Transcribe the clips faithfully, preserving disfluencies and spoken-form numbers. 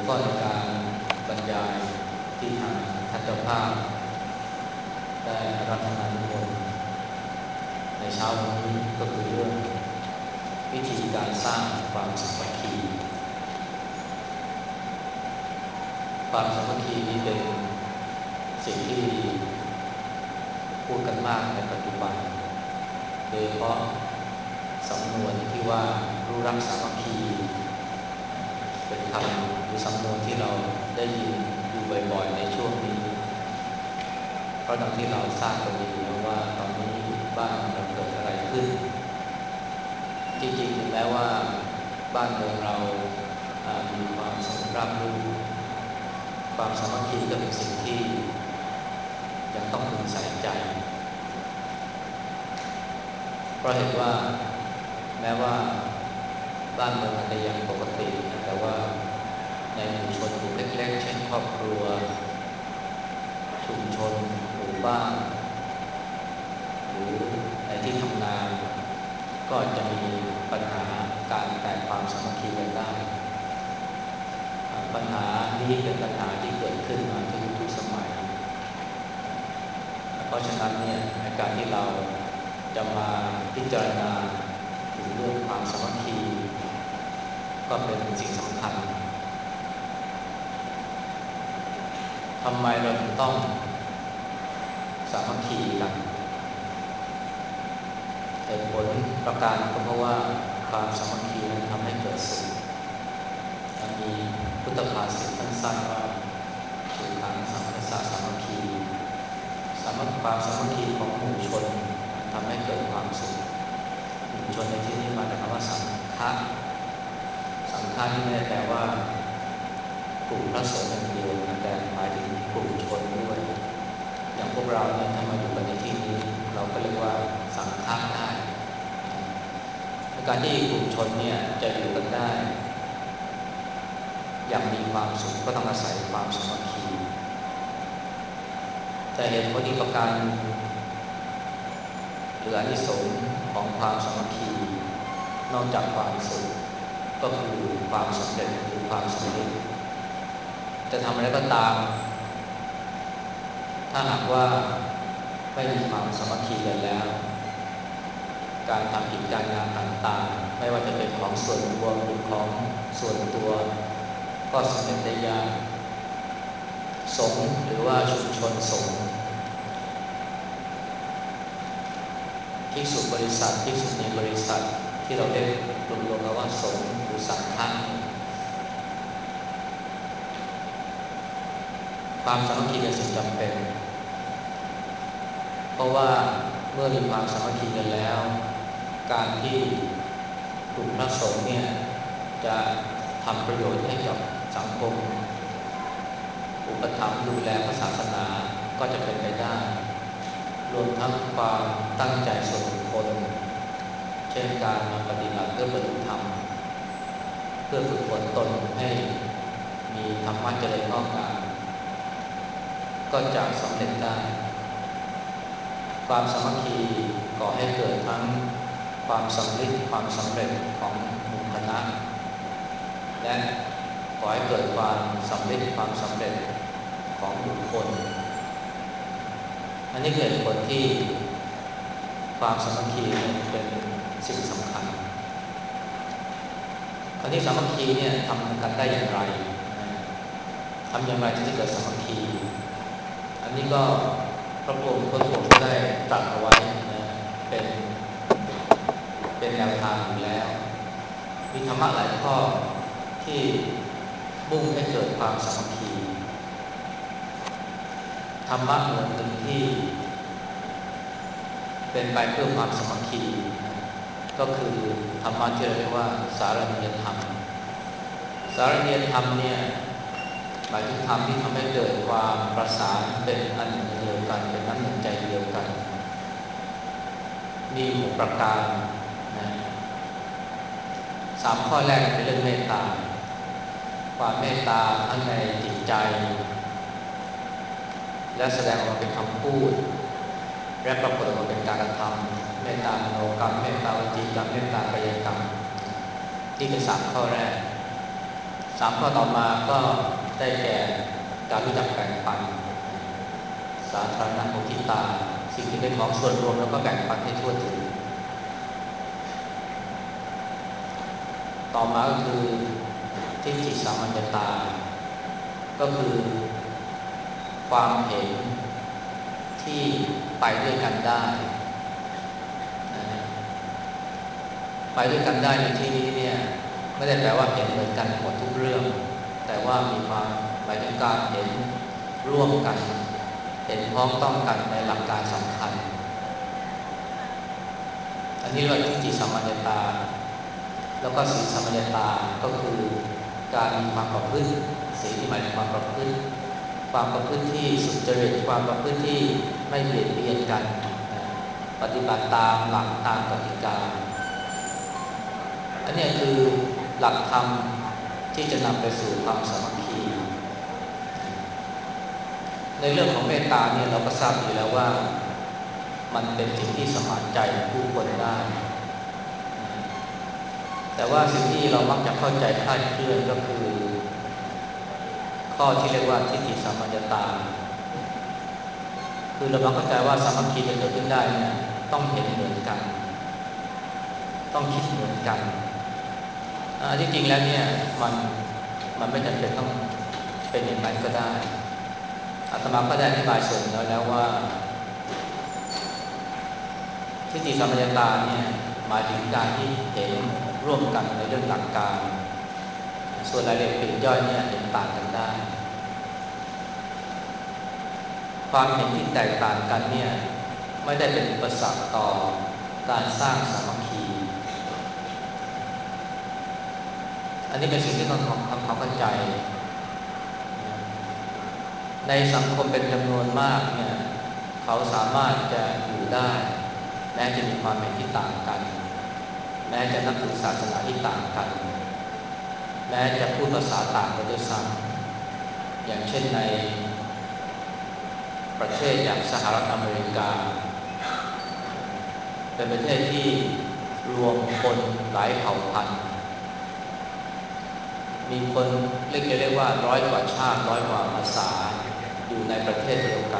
ข้อในการบรรยายที่ทางท่านเจ้าภาพได้อารัธนานิมนต์ในเช้าวันนี้ก็คือเรื่องวิธีการสร้างความสามัคคีความสามัคคีนี้เป็นสิ่งที่พูดกันมากในปัจจุบันโดยเฉพาะสำนวนที่ว่ารู้รักสามัคคีเป็นคำหรือสำนวนที่เราได้ยินอยู่บ่อยๆในช่วงนี้เพราะดังที่เราทราบกันดีแล้วว่าตอนนี้บ้านเราเกิดอะไรขึ้นจริงๆถึงแม้ว่าบ้านเมืองเรามีความสงบราบรื่นความสามัคคีก็เป็นสิ่งที่ยังต้องพึงใส่ใจเพราะเห็นว่าแม้ว่าบ้านเมืองอาจจะยังปกตินะแต่ว่าในหมู่ชนกลุ่มเล็กๆเช่นครอบครัวชุมชนหมู่บ้านหรือในที่ทำงานก็จะมีปัญหาการแตกความสามัคคีกันได้ปัญหานี้เป็นปัญหาที่เกิดขึ้นมาทุกยุคทุกสมัยเพราะฉะนั้นเนี่ยในการที่เราจะมาพิจารณาถึงเรื่องความสามัคคีก็เป็นสิ่งสำคัญทำไมเราถึงต้องสามัคคีกันเหตุผลประการก็เพราะว่าความสามัคคีนั้นทำให้เกิดสุขมีพุทธภาษิตสั้นๆว่าสุขังสัมปสัสสามัคคีสามัคความสามัคคีของหมู่ชนทำให้เกิดความสุขหมู่ชนในที่นี้มาจากคำว่าสังฆะสังฆะนี่ไม่ได้แปลว่ากลุ่มพระสงฆ์อย่างเดียวแต่หมายถึงกลุ่มชนด้วยอย่างพวกเราเนี่ยถ้ามาอยู่กันในที่นี้เราก็เรียกว่าสังฆะได้การที่กลุ่มชนเนี่ยจะอยู่กันได้อย่างมีความสุขก็ต้องอาศัยความสามัคคีแต่เหตุผลอีกประการหรืออานิสงส์ของความสามัคคีนอกจากความสุขก็คือความสำเร็จหรือความสำเร็จจะทำอะไรก็ตามถ้าหากว่าไม่มีความสามัคคีกันแล้วการทำกิจการงานต่างๆไม่ว่าจะเป็นของส่วนรวมหรือของส่วนตัวก็สำเร็จได้ยากสงฆ์หรือว่าชุมชนสงฆ์ภิกษุบริษัทภิกษุณีบริษัทที่เราเรียกรวมๆกันว่าสงฆ์หรือสังฆะความสามัคคีเป็นสิ่งจำเป็นเพราะว่าเมื่อมีความสามัคคีกันแล้วการที่กลุ่มพระสงฆ์เนี่ยจะทำประโยชน์ให้กับสังคมอุปถัมภ์ดูแลพระศาสนาก็จะเป็นไปได้รวมทั้งความตั้งใจส่วนบุคคลเช่นการมาปฏิบัติเพื่อบรรลุธรรมเพื่อฝึกฝนตนให้มีธรรมะเจริญงอกงามก็จะสำเร็จได้ความสามัคคีก่อให้เกิดทั้งความสำเร็จความสำเร็จของหมู่คณะและก่อให้เกิดความสำเร็จความสำเร็จของบุคคลอันนี้เกิดผลที่ความสามัคคีเป็นสิ่งสำคัญคราวนี้สามัคคีเนี่ยทำกันได้อย่างไรทำอย่างไรที่จะเกิดสามัคคีอันนี้ก็พระพุทธองค์ก็ได้ตรัสเอาไว้นะเป็นเป็นแนวทางอยู่แล้วมีธรรมะหลายข้อที่มุ่งให้เกิดความสามัคคีธรรมะหมวดหนึ่งที่เป็นไปเพื่อความสามัคคีก็คือธรรมะที่เรียกว่าสารณียธรรมสารณียธรรมเนี่ยหมายถึงธรรมที่ทำให้เกิดความประสานเป็นอันหนึ่งเดียวกันเป็นน้ำหนึ่งใจเดียวกันมีหกประการนะสามข้อแรกเป็นเรื่องเมตตาความเมตตาทั้งในจิตใจและแสดงออกมาเป็นคำพูดและปรากฏออกมาเป็นการกระทำเมตตามโนกรรมเมตตาวจีกรรมเมตตากายกรรมนี่คือสามข้อแรกสามข้อต่อมาก็ได้แก่การรู้จักแบ่งปันสาธารณมุทิตาสิ่งที่เป็นของส่วนรวมแล้วก็แบ่งปันให้ทั่วถึงต่อมาก็คือทิฏฐิสามัญญตาก็คือความเห็นที่ไปด้วยกันได้ไปด้วยกันได้ในที่นี้เนี่ยไม่ได้แปลว่าเห็นเหมือนกันหมดทุกเรื่องแต่ว่ามีความหมายถึงการเห็นร่วมกันเห็นพ้องต้องกันในหลักการสำคัญอันนี้เรียกว่าทิฏฐิสัมมัญญตาแล้วก็ศีลสัมมัญญตาก็คือการมีความประพฤติศีลที่หมายถึงความประพฤติความประพฤติที่สุจริตความประพฤติที่ไม่เบียดเบียนกันปฏิบัติตามหลักตามกติกาอันนี้คือหลักธรรมที่จะนำไปสู่ความสามัคคีในเรื่องของเมตตาเนี่ยเราก็ทราบอยู่แล้วว่ามันเป็นสิ่งที่สมานใจผู้คนได้แต่ว่าสิ่งที่เรามักจะเข้าใจคลาดเคลื่อนก็คือข้อที่เรียกว่าทิฏฐิสัมมัญญตาคือเรามักเข้าใจว่าสามัคคีจะเกิดขึ้นได้เนี่ยต้องเห็นเหมือนกันต้องคิดเหมือนกันที่จริงแล้วเนี่ยมันมันไม่จำเป็นต้องเป็นอย่างนั้นก็ได้อาตมาก็ได้อธิบายส่วนแล้วแล้วว่าทิฏฐิสัมมัญญตาเนี่ยหมายถึงการที่เห็นร่วมกันในเรื่องหลักการส่วนรายละเอียดปลีกย่อยเนี่ยเห็นต่างกันได้ความเห็นที่แตกต่างกันเนี่ยไม่ได้เป็นอุปสรรคต่อการสร้างสามัคคีอันนี้เป็นสิ่งที่ต้องทำความเข้าใจในสังคมเป็นจำนวนมากเนี่ยเขาสามารถจะอยู่ได้แม้จะมีความเห็นที่ต่างกันแม้จะนับถือศาสนาที่ต่างกันแม้จะพูดภาษาต่างกันด้วยซ้ำอย่างเช่นในประเทศอย่างสหรัฐอเมริกาเป็นประเทศที่รวมคนหลายเผ่าพันธุ์มีคนเรียกจะเรียกว่าร้อยกว่าชาติร้อยกว่าภาษาอยู่ในประเทศเดียวกัน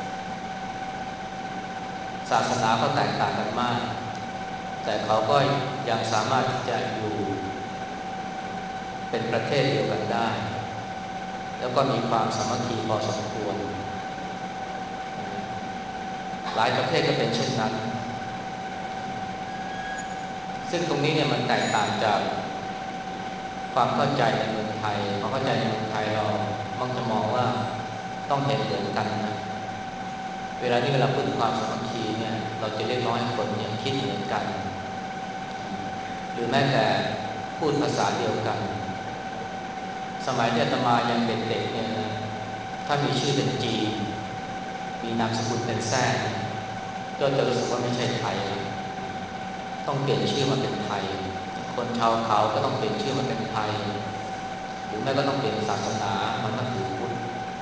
ศาสนาก็แตกต่างกันมากแต่เขาก็ยังสามารถที่จะอยู่เป็นประเทศเดียวกันได้แล้วก็มีความสามัคคีพอสมควรหลายประเทศก็เป็นเช่นนั้นซึ่งตรงนี้เนี่ยมันแตกต่างจากความเข้าใจในเมืองไทยความเข้าใจในเมืองไทยเรามักจะมองว่าต้องเห็นเหมือนกันนะเวลาที่เวลาพูดถึงความสามัคคีเนี่ยเราจะเรียกร้องให้คนเนี่ยคิดเหมือนกันหรือแม้แต่พูดภาษาเดียวกันสมัยที่อาตมายังเป็นเด็กเนี่ยนะถ้ามีชื่อเป็นจีนมีนามสกุลเป็นแซ่ก็จะรู้สึกว่าไม่ใช่ไทยต้องเปลี่ยนชื่อมาเป็นไทยคนชาวเขาก็ต้องเปลี่ยนชื่อมาเป็นไทยหรือแม้ก็ต้องเปลี่ยนศาสนามันนับถือพุทธ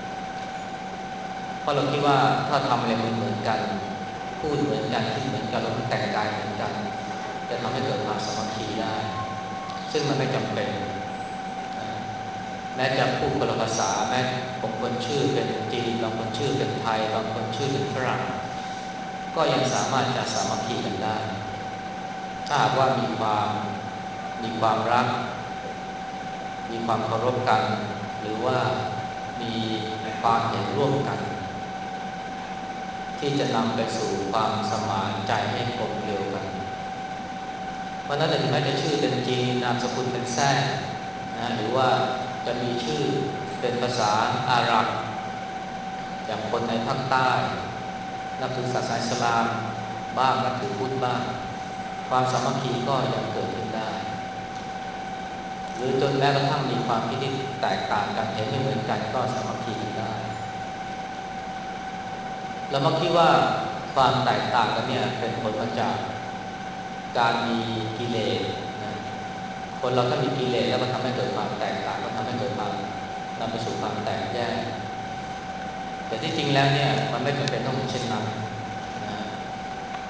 เพราะเราคิดว่าถ้าทำอะไรเหมือนกันพูดเหมือนกันคิดเหมือนกันแล้วแต่งกายเหมือนกันจะทำให้เกิดความสามัคคีได้ซึ่งมันไม่จำเป็นแม้จะพูดคนละภาษาแม้บางคนชื่อเป็นจีนบางคนชื่อเป็นไทยบางคนชื่อเป็นฝรั่งก็ยังสามารถจะสามัคคีกันได้ถ้าหากว่ามีความมีความรักมีความเคารพกันหรือว่ามีความเห็นร่วมกันที่จะนำไปสู่ความสมานใจให้กลมเกลียวกันเพราะนั้นถึงแม้จะชื่อเป็นจีนนามสกุลเป็นแซ่นะหรือว่าจะมีชื่อเป็นภาษาอาหรับอย่างคนในภาคใต้นับถือศาสนาอิสลามบ้างนับถือพุทธบ้างความสามัคคีก็ยังเกิดขึ้นได้หรือจนแม้กระทั่งมีความคิดที่แตกต่างกันเห็นไม่เหมือนกันก็สามัคคีกันได้เรามักคิดว่าความแตกต่างกันเนี่ยเป็นผลมาจากการมีกิเลสนะคนเราถ้ามีกิเลสแล้วมันทำให้เกิดความแตกต่างก็ทำให้เกิดความนำไปสู่ความแตกแยกแต่ที่จริงแล้วเนี่ยมันไม่จำเป็นต้องเป็นเช่นนั้นนะ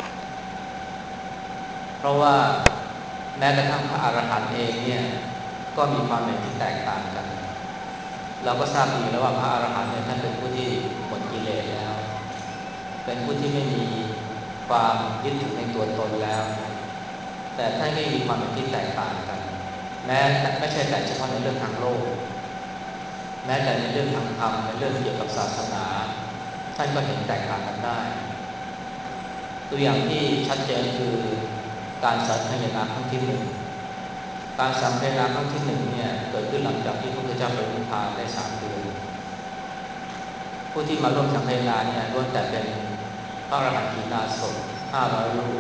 เพราะว่าแม้กระทั่งพระอรหันต์เองเนี่ยก็มีความเห็นที่แตกต่างกันเราก็ทราบดีแล้วว่าพระอรหันต์เนี่ยท่านเป็นผู้ที่หมดกิเลสแล้วเป็นผู้ที่ไม่มีความยึดถือในตัวตนแล้วแต่ท่านก็มีความเห็นที่แตกต่างกันแม้ไม่ใช่แต่เฉพาะในเรื่องทางโลกแม้แต่ในเรื่องทางธรรมในเรื่องเกี่ยวกับศาสนาท่านก็เห็นแตกต่างกันได้ตัวอย่างที่ชัดเจนคือการสังคายนาครั้งที่หนึ่งการสังคายนาครั้งที่หนึ่งเนี่ยเกิดขึ้นหลังจากที่พระพุทธเจ้าปรินิพพานได้สามเดือนผู้ที่มาร่วมสังคายนาเนี่ยล้วนแต่เป็นพระอรหันต์ขีณาสพห้าร้อยรูป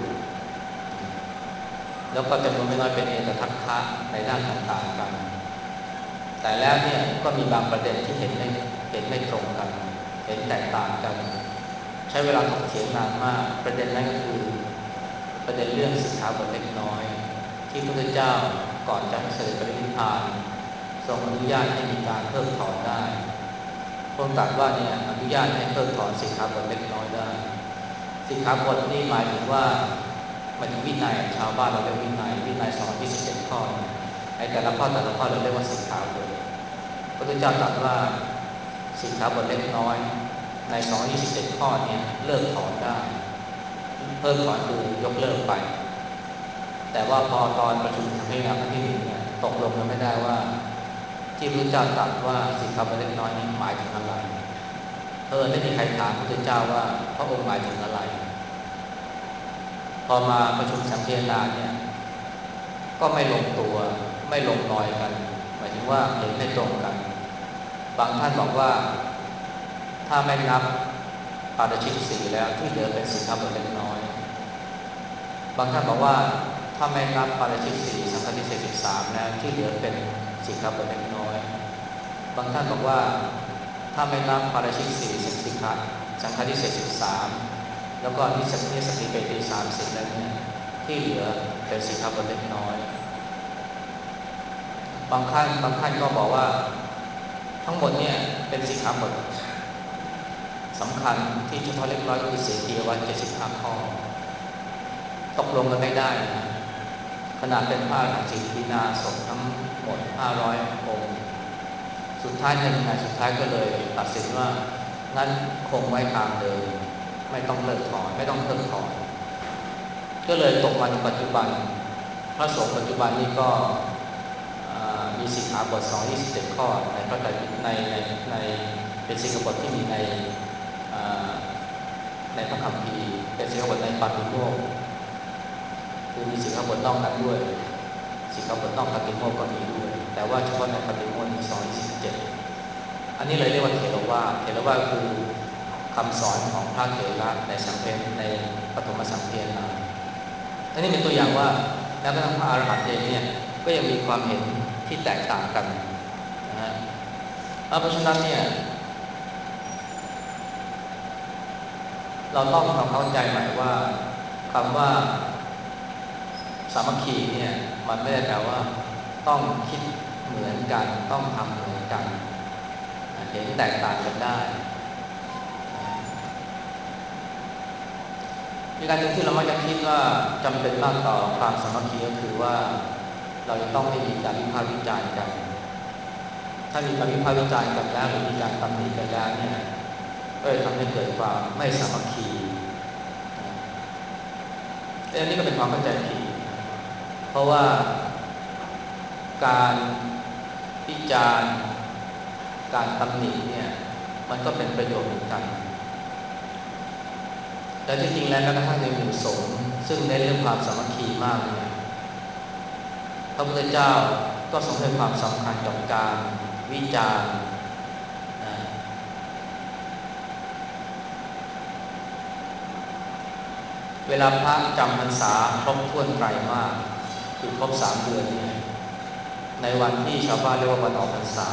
แล้วก็จำนวนไม่น้อยเป็นเอตทัคคะในด้านต่างๆกันแต่แล้วเนี่ยก็มีบางประเด็นที่เห็นไม่เห็นไม่ตรงกันเห็นแตกต่างกันใช้เวลาถกเถียงนานมากประเด็นนั้นก็คือประเด็นเรื่องสิกขาบทเล็กน้อยที่พระพุทธเจ้าก่อนจะเสด็จปรินิพพานทรงอนุญาตให้มีการเพิกถอนได้พระองค์ตรัสว่าเนี่ยอนุญาตให้เพิกถอนสิกขาบทเล็กน้อยได้สิกขาบทนี่หมายถึงว่าหมายถึงวินัยชาวบ้านเราเรียกวินัยวินัยสองร้อยยี่สิบเจ็ดข้อไอ้แต่ละข้อแต่ละข้อเราเรียกว่าสิกขาบทพระพุทธเจ้าตรัสว่าสิกขาบทเล็กน้อยในสองร้อยยี่สิบเจ็ดข้อนี้เลิกถอนได้เพิกถอนคือยกเลิกไปแต่ว่าพอตอนประชุมสังฆนาครั้งที่หนึ่งเนี่ยตกลงกันไม่ได้ว่าที่พระพุทธเจ้าตรัสว่าสิกขาบทเล็กน้อยนี้หมายถึงอะไรเออไม่มีใครถามพระพุทธเจ้าว่าพระองค์หมายถึงอะไรพอมาประชุมสังฆนาคเนี่ยก็ไม่ลงตัวไม่ลงรอยกันหมายถึงว่าเห็นไม่ตรงกันบางท่านบอกว่าถ้าไม่นับปาราชิกสี่แล้วที่เหลือเป็นสิกขาบทเล็กน้อยบางท่านบอกว่าถ้าไม่นับปาราชิกสี่สังฆาทิเศษสิบสามแล้วที่เหลือเป็นสิกขาบทเล็กน้อยบางท่านบอกว่าถ้าไม่นับปาราชิกสี่สิกขาสังฆาทิเศษสิบสามแล้วก็นิสสนิสสิเปติสามสิบแล้วเนี่ยที่เหลือเป็นสิกขาบทเล็กน้อยบางท่านบางท่านก็บอกว่าทั้งหมดเนี่ยเป็นสิกขาบทสำคัญที่เฉพาะเล็กน้อยก็คือเสียทีวัตเจ็ดสิบห้าข้อตกลงกันไม่ได้นะขนาดเป็นพระอรหันต์ขีณาสพทั้งหมดห้าร้อยองค์สุดท้ายในยังไงสุดท้ายก็เลยตัดสินว่างั้นคงไว้ตามเดิมไม่ต้องเลิกถอนไม่ต้องเพิกถอนก็เลยตกมาถึงปัจจุบันพระสงฆ์ปัจจุบันนี้ก็มีสิกขาบทสองร้อยยี่สิบเจ็ดข้อในพระไตรปิฎกในในในเป็นสิกขาบทที่มีในในพระคัมภีร์เป็นสิกขาบทในปาติโมกข์คือมีสิกขาบทนอกนั้นด้วยสิกขาบทนอกปาติโมกข์ก็มีด้วยแต่ว่าเฉพาะในปาติโมกข์มีสองร้อยยี่สิบเจ็ดอันนี้เลยเรียกว่าเถรวาทเถรวาทคือคำสอนของพระเถระในสังเพลในปฐมสังเพลนาอันนี้เป็นตัวอย่างว่าแม้กระทั่งพระอรหันต์เองเนี่ยก็ยังมีความเห็นที่แตกต่างกันนะฮะเพราะฉะนั้นเนี่ยเราต้องทำเข้าใจใหม่ว่าคำว่าสามัคคีเนี่ยมันไม่ได้แปลว่าต้องคิดเหมือนกันต้องทำเหมือนกันเห็นแตกต่างกันได้อีกการหนึ่งที่เรามักจะคิดว่าจำเป็นมากต่อความสามัคคีก็คือว่าเราจะต้องไม่มีการวิพากษ์วิจารณ์กันถ้ามีการวิพากษ์วิจารณ์กันแล้วหรือมีการตำหนิกันแล้วเนี่ยก็จะทำให้เกิดความไม่สามัคคีอันนี้ก็เป็นความเข้าใจผิดเพราะว่าการวิจารณ์การตำหนิเนี่ยมันก็เป็นประโยชน์เหมือนกันแต่ที่จริงแล้วแม้กระทั่งในหมู่สงฆ์ซึ่งเน้นเรื่องความสามัคคีมากเนี่ยพระพุทธเจ้าก็ทรงให้ความสำคัญกับการวิจารณ์นะเวลาพระจำพรรษาครบถ้วนไตรมาสคือครบสามเดือนเนี่ยในวันที่ชาวบ้านเรียกว่าวันออกพรรษา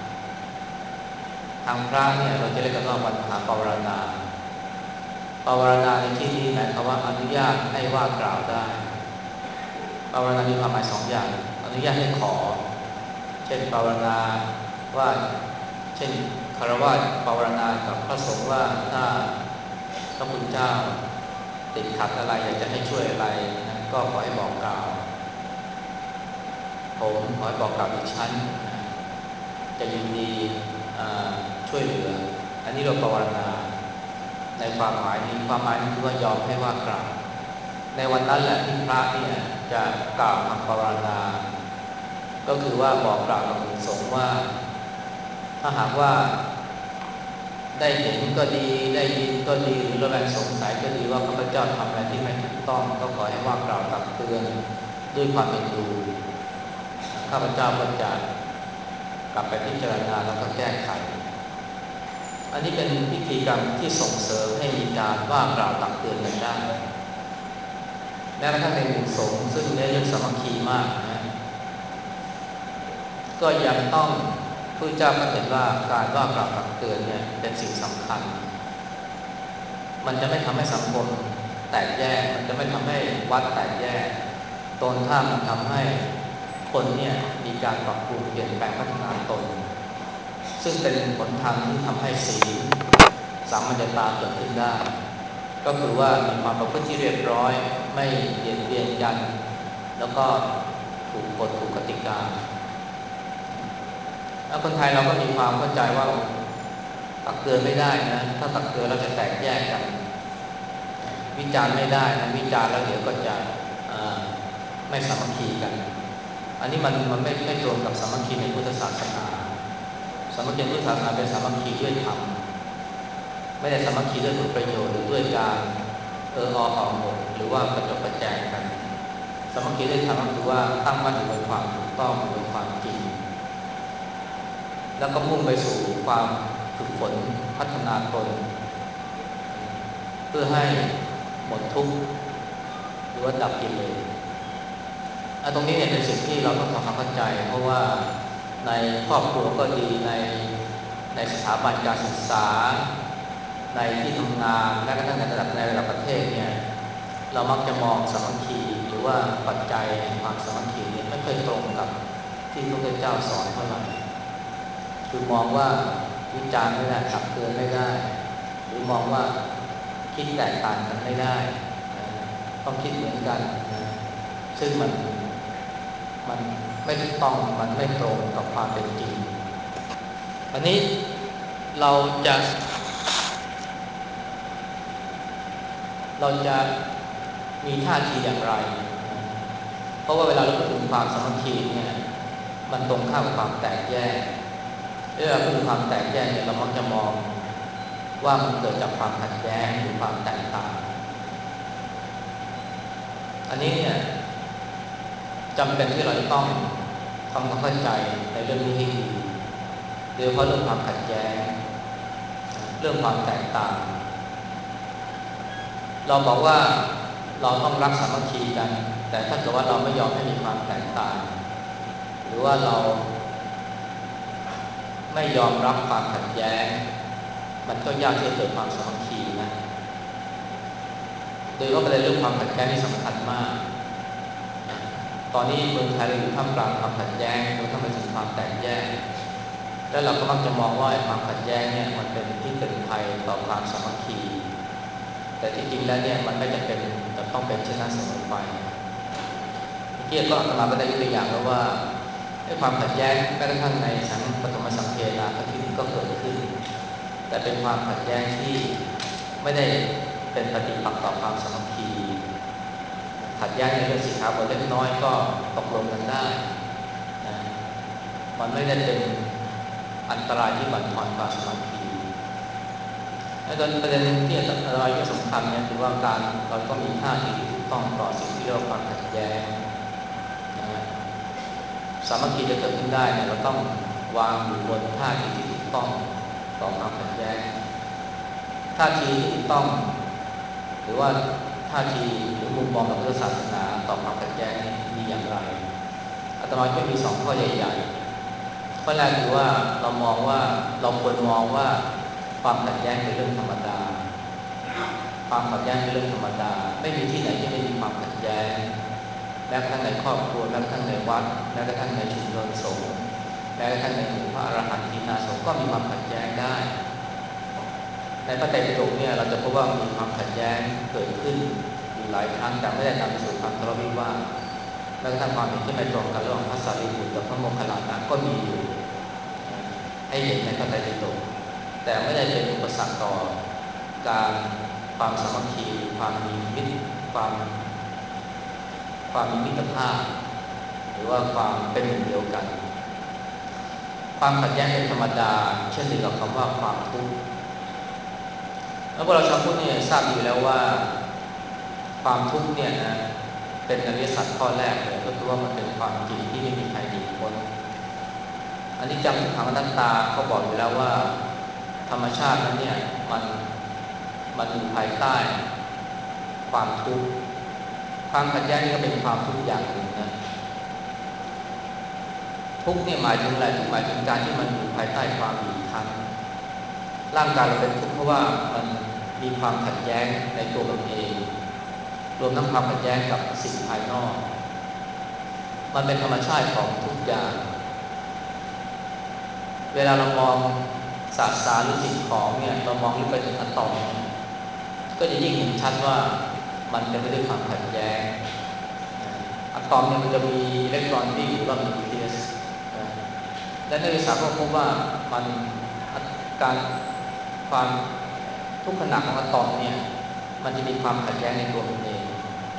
ทางพระเนี่ยเราจะเรียกกันว่าวันมหาปวารณาปวารณาในที่นี้หมายความว่าอนุญาตให้ว่ากล่าวได้ปวารณามีความหมายสองอย่างอนุญาตให้ขอเช่นปวารณาว่าเช่นคฤหัสถ์ปวารณากับพระสงฆ์ว่าถ้าพระคุณเจ้าติดขัดอะไรอยากจะให้ช่วยอะไรนะก็ขอให้บอกกล่าวผมขอให้บอกกล่าวดิฉันจะยินดีช่วยเหลืออันนี้เราภาวนาในความหมายนี้ความหมายนี้คือว่ายอมให้ว่ากล่าวในวันนั้นแหละที่พระเนี่ยจะกล่าวคำภาวนาก็คือว่าบอกกล่าวกับสงฆ์ว่าถ้าหากว่าได้เห็นก็ดีได้ยินก็ดีหรือระแวงสงสัยก็ดีว่าข้าพเจ้าทำอะไรที่ไม่ถูกต้องก็ขอให้ว่ากล่าวตักเตือนด้วยความเป็นดูข้าพเจ้าก็จะกลับไปพิจารณาแล้วก็แก้ไขอันนี้เป็นพิธีกรรมที่ส่งเสริมให้มีการว่ากล่าวตักเตือนกันได้แม้กระทั่งในหมู่สงฆ์ซึ่งเน้นเรื่องสามัคคีมากนะก็ยังต้องผู้เจ้าก็เห็นว่าการว่ากล่าวตักเตือนเนี่ยเป็นสิ่งสำคัญมันจะไม่ทำให้สังคมแตกแยกมันจะไม่ทำให้วัดแตกแยกตรงข้ามมันทำให้คนเนี่ยมีการปรับปรุงเปลี่ยนแปลงพัฒนาตนซึ่งเป็นผลทางที่ทำให้ศีลสัมมัญญตาเกิดขึ้นได้ก็คือว่ามีความประพฤติที่เรียบร้อยไม่เบียดเบียนกันแล้วก็ถูกกฎถูกกติกาแล้วคนไทยเราก็มีความเข้าใจว่าตักเตือนไม่ได้นะถ้าตักเตือนเราจะแตกแยกกันวิจารณ์ไม่ได้นะวิจารณ์แล้วเดี๋ยวก็จะไม่สามัคคีกันอันนี้มันมันไม่ไม่ตรงกับสามัคคีในพุทธศาสนาสามัคคีพุทธศาสนาเป็นสามัคคีด้วยธรรมไม่ได้สามัคคีด้วยผลประโยชน์หรือด้วยการเอออออกหมดหรือว่าประจบประแจงกันสามัคคีด้วยธรรมก็คือว่าตั้งมั่นอยู่บนความถูกต้องบนความจริงแล้วก็มุ่งไปสู่ความฝึกฝนพัฒนาตนเพื่อให้หมดทุกข์หรือว่าดับกิเลสตรงนี้เนี่ยเป็นสิ่งที่เราต้องทำความเข้าใจเพราะว่าในครอบครัวก็ดีในในสถาบันการศึกษาในที่ทำงานและก็ทั้งในระดับในระดับประเทศเนี่ยเรามักจะมองสามัคคีหรือว่าปัจจัยแห่งความสามัคคีเนี่ยไม่ค่อยตรงกับที่พระพุทธเจ้าสอนเท่าไหร่คือมองว่าวิจารณ์ไม่ได้ตักเตือนไม่ได้หรือมองว่าคิดแตกต่างกันไม่ได้ต้องคิดเหมือนกันนะซึ่งมันมันไม่ถูกต้องมันไม่ตรงกับความเป็นจริงอันนี้เราจะเราจะมีท่าทีอย่างไรเพราะว่าเวลาเราพูดถึงความสามัคคีเนี่ยมันตรงข้ามกับความแตกแยกเวลาพูดถึงความแตกแยกเนี่ยเรามักจะมองว่ามันเกิดจากความขัดแย้งหรือความแตกต่างอันนี้เนี่ยจำเป็นที่เราจะต้องทำความเข้าใจในเรื่องนี้ให้ดีโดยเฉพาะเรื่องความขัดแย้งเรื่องความแตกต่างเราบอกว่าเราต้องรักสามัคคีกันแต่ถ้าเกิดว่าเราไม่ยอมให้มีความแตกต่างหรือว่าเราไม่ยอมรับความขัดแย้งมันก็ยากที่จะเกิดความสามัคคีนะโดยเฉพาะประเด็นเรื่องความขัดแย้งนี่สำคัญมากตอนนี้เมืองไทยเราอยู่ท่ามกลางความขัดแย้งจนทำให้ถึงความแตกแยกและเราก็มักจะมองว่าความขัดแย้งเนี่ยมันเป็นที่เป็นภัยต่อความสามัคคีแต่ที่จริงแล้วเนี่ยมันไม่จำเป็นจะต้องเป็นเช่นนั้นเสมอไปเมื่อกี้ก็อาตมาก็ได้ยกตัวอย่างแล้วว่าความขัดแย้งแม้กระทั่งในสังปฐมสังเทนาครั้งที่หนึ่งก็เกิดขึ้นแต่เป็นความขัดแย้งที่ไม่ได้เป็นปฏิปักษ์ต่อความสามัคคีขัดแย้งในเรื่องสินค้าบทเล็กน้อยก็ตกลงกันได้นะมันไม่ได้เป็นอันตรายที่บั่นทอนความสามัคคีและโดยประเด็นที่อันตรายที่สำคัญเนี่ยคือว่าการเราต้องมีท่าทีที่ถูกต้องต่อสิ่งที่เรียกว่าความขัดแย้งนะสามัคคีจะเกิดขึ้นได้เนี่ยเราต้องวางอยู่บนท่าทีที่ถูกต้องต่อความขัดแย้งท่าทีที่ถูกต้องหรือว่าท่าทีหรือมุมมองของพุทธศาสนาต่อความขัดแย้งนี้มีอย่างไรอาตมาก็มีสองข้อใหญ่ๆข้อแรกคือว่าเรามองว่าเราควรมองว่าความขัดแย้งเป็นเรื่องธรรมดาความขัดแย้งเป็นเรื่องธรรมดาไม่มีที่ไหนที่ไม่มีความขัดแย้งแม้กระทั่งในครอบครัวแม้กระทั่งในวัดแม้กระทั่งในชุมชนสงฆ์แม้กระทั่งในหมู่พระอรหันต์ที่นาสงฆ์ก็มีความขัดแย้งได้ในพระไตรปิฎกเนี่ยเราจะพบว่ามีความขัดแย้งเกิดขึ้นอยู่หลายครั้งแต่ไม่ได้นำไปสู่ความทะเลาะวิวาทแม้กระทั่งความเห็นที่ไม่ตรงกันระหว่างพระสารีบุตรกับพระโมคคัลลานะก็มีอยู่ให้เห็นในพระไตรปิฎกแต่ไม่ได้เป็นอุปสรรคต่อการความสามัคคีความมีมิตรความความมีมิตรภาพหรือว่าความเป็นหนึ่งเดียวกันความขัดแย้งเป็นธรรมดาเช่นเดียวกับคำว่าความทุกข์แล้วพวกเราชาวพุทธเนี่ยทราบอยู่แล้วว่าความทุกข์เนี่ยนะเป็นอริยสัจข้อแรกเลยก็คือว่ามันเป็นความจริงที่ไม่มีใครหนีพ้นอันนี้จังทุกขังอนัตตาเขาบอกอยู่แล้วว่าธรรมชาตินั้นเนี่ยมันมันอยู่ภายใต้ความทุกข์ความขัดแย้งนี่ก็เป็นความทุกข์อย่างหนึ่งนะทุกข์เนี่ยหมายถึงอะไรทุกข์หมายถึงการที่มันอยู่ภายใต้ความบีบคั้นร่างกายเราเป็นทุกข์เพราะว่ามันมีความขัดแย้งในตัวมันเองรวมทั้งความขัดแย้งกับสิ่งภายนอกมันเป็นธรรมชาติของทุกอย่างเวลาเรามองสสารหรือสิ่งของเนี่ยเรามองลึกไปถึงอะตอมก็จะยิ่งเห็นชัดว่ามันเป็นไปด้วยความขัดแย้งอะตอมเนี่ยมันจะมีอิเล็กตรอนวิ่งอยู่รอบนิวเคลียสและนักวิทยาศาสตร์ก็พบว่ามันการความทุกขณะของอะตอมเนี่ยมันจะมีความขัดแย้งในตัวมันเอง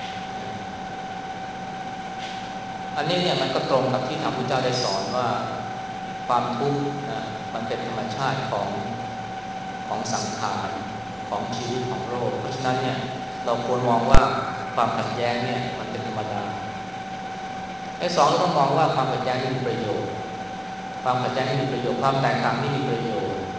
อันนี้เนี่ยมันก็ตรงกับที่พระพุทธเจ้าได้สอนว่าความทุกข์นะมันเป็นธรรมชาติของของสังขารของชีวิตของโลกเพราะฉะนั้นเนี่ยเราควรมองว่าความขัดแย้งเนี่ยมันเป็นธรรมดาไอ้สองเราต้องมองว่าความขัดแย้งนี่มีประโยชน์ความขัดแย้งนี่มีประโยชน์ความแตกต่างนี่มีประโยชน์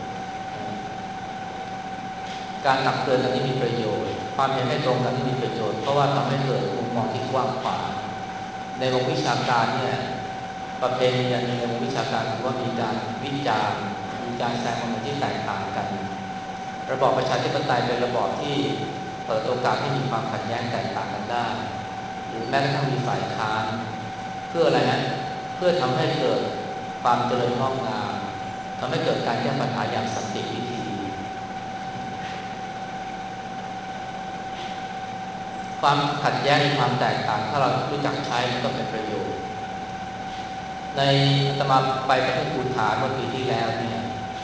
การตักเตือนกันนี่มีประโยชน์ความเห็นไม่ตรงกันนี่มีประโยชน์เพราะว่าทำให้เกิดมุมมองที่กว้างขวางในวงวิชาการเนี่ยประเพณีในวงวิชาการถือว่ามีการวิจารณ์มีการแสดงความเห็นที่แตกต่างกันระบอบประชาธิปไตยเป็นระบอบที่เปิดโอกาสให้มีความขัดแย้งแตกต่างกันได้หรือแม้กระทั่งมีฝ่ายค้านเพื่ออะไรนะเพื่อทำให้เกิดความเจริญงอกงามทำให้เกิดการแก้ปัญหาอย่างสันติวิธีความขัดแย้งในความแตกต่างถ้าเรารู้จักใช้มันก็เป็นประโยชน์ในอาตมาไปประเทศภูฏานเมื่อปีที่แล้วเนี่ย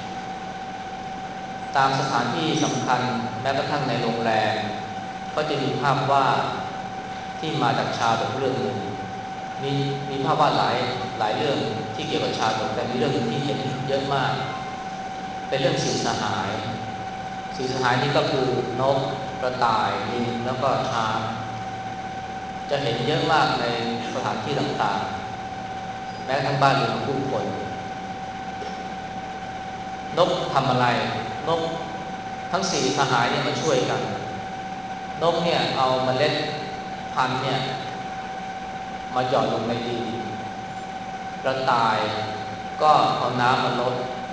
ตามสถานที่สำคัญแม้กระทั่งในโรงแรมก็จะมีภาพวาดที่มาจากชาดกเรื่องหนึ่งมีมีภาพวาดหลายหลายเรื่องที่เกี่ยวกับชาดกแต่มีเรื่องที่เห็นเยอะมากเป็นเรื่องสี่สหายสี่สหายนี่ก็คือนกกระต่ายลิงแล้วก็ช้างจะเห็นเยอะมากในสถานที่ต่างๆแม้ทั้งบ้านเรือนของผู้คนนกทำอะไรนกทั้งสี่สหายเนี่ยมาช่วยกันนกเนี่ยเอาเมล็ดพันธุ์เนี่ยมาหยอดลงในดินกระต่ายก็เอาน้ำมาลด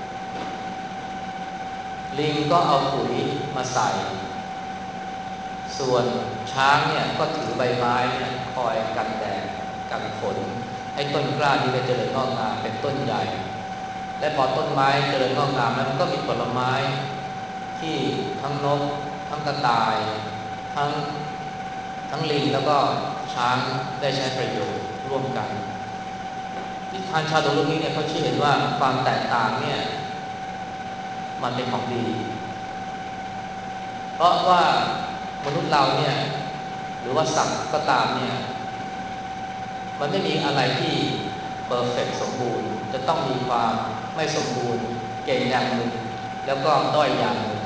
ลิงก็เอาปุ๋ยมาใส่ส่วนช้างเนี่ยก็ถือใบไม้เนี่ยคอยกันแดดกันฝนให้ต้นกล้าที่จะเจริญงอกงามเป็นต้นใหญ่และพอต้นไม้เจริญงอกงามแล้วมันก็มีผลไม้ที่ทั้งนกทั้งกระต่ายทั้งทั้งลิงแล้วก็ช้างได้ใช้ประโยชน์ร่วมกันนิทานชาดกเรื่องนี้เนี่ยเขาชี้เห็นว่าความแตกต่างเนี่ยมันเป็นของดีเพราะว่ามนุษย์เราเนี่ยหรือว่าสัตว์ก็ตามเนี่ยมันไม่มีอะไรที่เพอร์เฟกต์สมบูรณ์จะต้องมีความไม่สมบูรณ์เก่งอย่างหนึ่งแล้วก็ด้อยอย่างหนึ่ง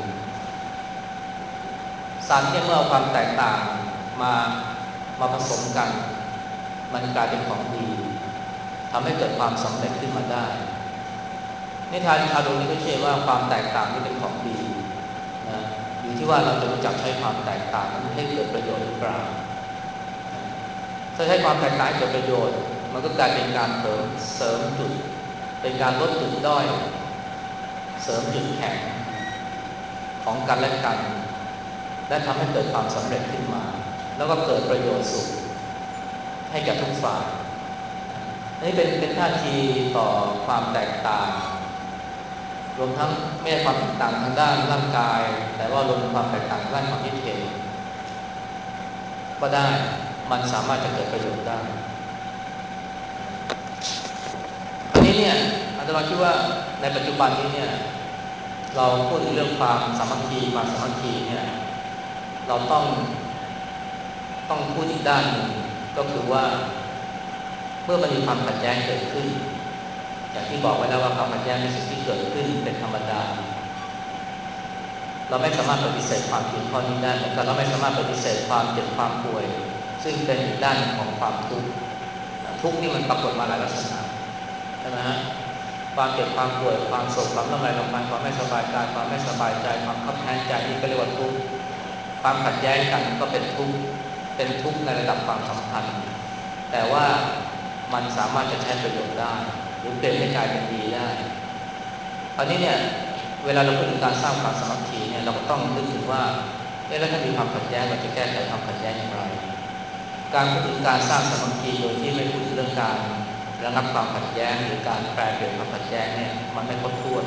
สัตว์เนี่ยเมื่อเอาความแตกต่างมามาผสมกันมันกลายเป็นของดีทำให้เกิดความสำเร็จขึ้นมาได้นิทานชาดกนี้ก็เชื่อว่าความแตกต่างนี่เป็นของดีนะอยู่ที่ว่าเราจะรู้จักใช้ความแตกต่างนั้นให้เกิดประโยชน์หรือเปล่าถ้าใช้ความแตกต่างให้เกิดประโยชน์มันก็กลายเป็นการเสริมเสริมจุดเป็นการลดจุดด้อยเสริมจุดแข็งของกันและกันและทำให้เกิดความสำเร็จขึ้นมาแล้วก็เกิดประโยชน์สุขให้กับทุกฝ่ายนี่เป็นเป็นท่าทีต่อความแตกต่างรวมทั้งไม่ใช่ความแตกต่างทางด้านร่างกายแต่ว่ารวมความแตกต่างทางด้านความคิดเห็นก็ได้มันสามารถจะเกิดประโยชน์ได้นี้เนี่ยอาจารย์คิดว่าในปัจจุบันนี้เนี่ยเราพูดถึงเรื่องความสามัคคีความสามัคคีเนี่ยเราต้องต้องพูดอีกด้านหนึ่งก็คือว่าเมื่อมันมีความขัดแย้งเกิดขึ้นอย่างที่บอกไว้แล้วว่าความขัดแย้งเป็นสิ่งที่เกิดขึ้นเป็นธรรมดาเราไม่สามารถปฏิเสธความจริงข้อนี้ได้เหมือนกันเราไม่สามารถปฏิเสธความเจ็บความป่วยซึ่งเป็นอีกด้านหนึ่งของความทุกข์ทุกข์นี่มันปรากฏมาหลายลักษณะใช่ไหมฮะความเจ็บความป่วยความโศกความละไมละมันความไม่สบายกายความไม่สบายใจความขับแค้นใจนี่ก็เรียกว่าทุกข์ความขัดแย้งกันก็เป็นทุกข์เป็นทุกข์ในระดับความสัมพันธ์แต่ว่ามันสามารถจะใช้ประโยชน์ได้หรือเปลี่ยนให้กลายเป็นดีได้ตอนนี้เนี่ยเวลาเราพูดถึงการสร้างความสามัคคีเนี่ยเราก็ต้องนึกถึงว่าเอ๊ะแล้วถ้ามีความขัดแย้งเราจะแก้ไขความขัดแย้งอย่างไรการพูดถึงการสร้างสามัคคีโดยที่ไม่พูดถึงเรื่องการระงับความขัดแย้งหรือการแปรเปลี่ยนความขัดแย้งเนี่ยมันไม่ครบถ้วน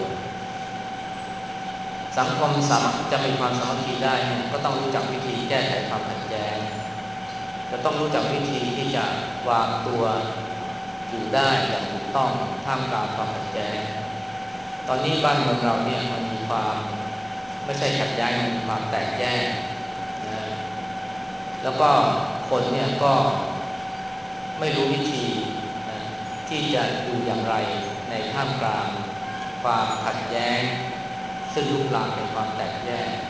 สังคมสามารถจะมีความสามัคคีได้เนี่ยก็ต้องรู้จักวิธีแก้ไขความขัดแย้งจะต้องรู้จักวิธีที่จะวางตัวอยู่ได้อย่างถูกต้องท่ามกลางความขัดแย้งตอนนี้บ้านเมืองเราเนี่ยมันมีความไม่ใช่ขัดแย้งมันมีความแตกแยกนะแล้วก็คนเนี่ยก็ไม่รู้วิธีนะที่จะอยู่อย่างไรในท่ามกลางความขัดแย้งซึ่งลุกลามเป็นความแตกแยก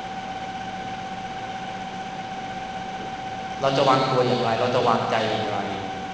เราจะวางตัวอย่างไรเราจะวางใจอย่างไร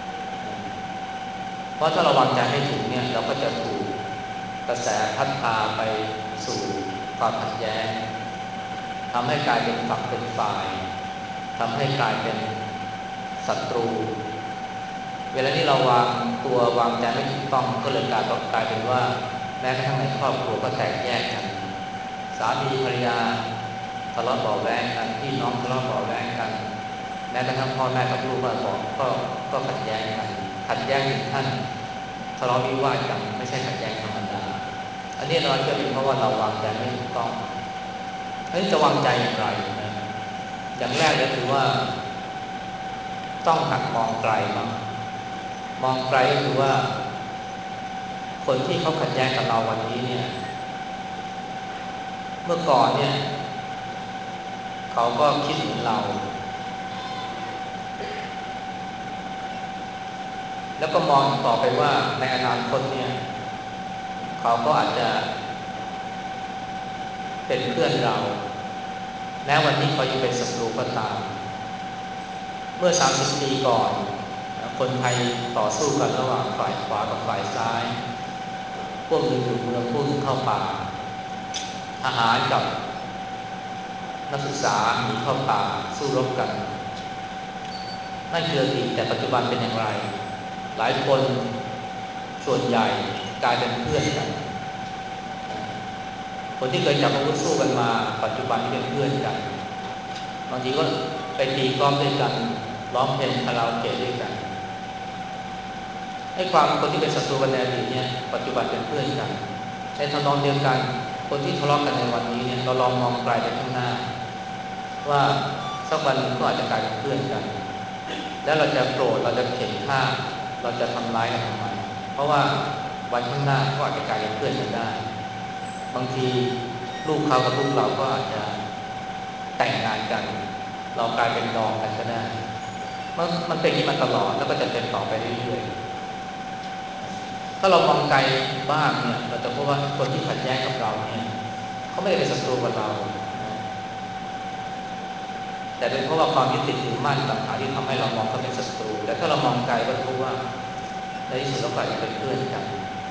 เพราะถ้าเราวางใจไม่ถูกเนี่ยเราก็จะถูกกระแสพัดพาไปสู่ความขัดแย้งทำให้กลายเป็นฝักเป็นฝ่ายทำให้กลายเป็นศัตรูเวลาที่เราวางตัววางใจไม่ถูกต้องก็เลยกลายกลายเป็นว่าแม้กระทั่งในครอบครัวก็แตกแยกกันสามีภรรยาทะเลาะเบาะแว้งกันพี่น้องทะเลาะเบาะแว้งกันแม้กระทั่งพ่อแม่กับลูกก็บอกก็ก็ขัดแย้งกันขัดแย้งถึงขั้นทะเลาะวิวาทกันไม่ใช่ขัดแย้งธรรมดาอันนี้เราจะเป็นเพราะว่าเราวางใจไม่ถูกต้องเฮ้ยจะวางใจอย่างไรนะอย่างแรกเลยคือว่าต้องหัดมองไกลบ้างมองไกลก็คือว่าคนที่เขาขัดแย้งกับเราวันนี้เนี่ยเมื่อก่อนเนี่ยเขาก็คิดเหมือนเราแล้วก็มองต่อไปว่าในอนาคตเนี่ยเขาก็อาจจะเป็นเพื่อนเราแม้วันนี้เขาจะเป็นศัตรูก็ตามเมื่อสามสิบปีก่อนคนไทยต่อสู้กันระหว่างฝ่ายขวากับฝ่ายซ้ายพวกนึงอยู่เมืองพวกนึงเข้าป่าทหารกับนักศึกษาหนีเข้าป่าสู้รบกันนั่นคืออดีตแต่ปัจจุบันเป็นอย่างไรหลายคนส่วนใหญ่กลายเป็นเพื่อนกันคนที่เคยจับอาวุธสู้กันมาปัจจุบันเป็นเพื่อนกันบางทีก็ไปตีกอล์ฟด้วยกันร้องเพลงคาราโอเกะด้วยกันไอ้ความคนที่เป็นศัตรูกันในอดีตเนี่ยปัจจุบันเป็นเพื่อนกันในทำนองเดียวกันคนที่ทะเลาะกันในวันนี้เนี่ยเราลองมองไกลไปข้างหน้าว่าสักวันหนึ่งก็อาจจะกลายเป็นเพื่อนกันแล้วเราจะโกรธเราจะเข็นฆ่าเราจะทำร้ายกันทำไมเพราะว่าวันข้างหน้าก็อาจจะกลายเป็นเพื่อนกันได้บางทีลูกเขากับลูกเราก็อาจจะแต่งงานกันเรากลายเป็นดองกันก็ได้มันมันเป็นอย่างนี้มาตลอดแล้วก็จะเป็นต่อไปเรื่อยๆถ้าเรามองไกลบ้างเนี่ยเราจะพบว่าคนที่ขัดแย้งกับเราเนี่ยเขาไม่ได้เป็นศัตรูกับเราแต่เป็นเพราะว่าความยึดติดถือมั่นต่างหากที่ทำให้เรามองเขาเป็นศัตรูแต่ถ้าเรามองไกลก็พบว่าในที่สุดเราก็อาจจะเป็นเพื่อนกัน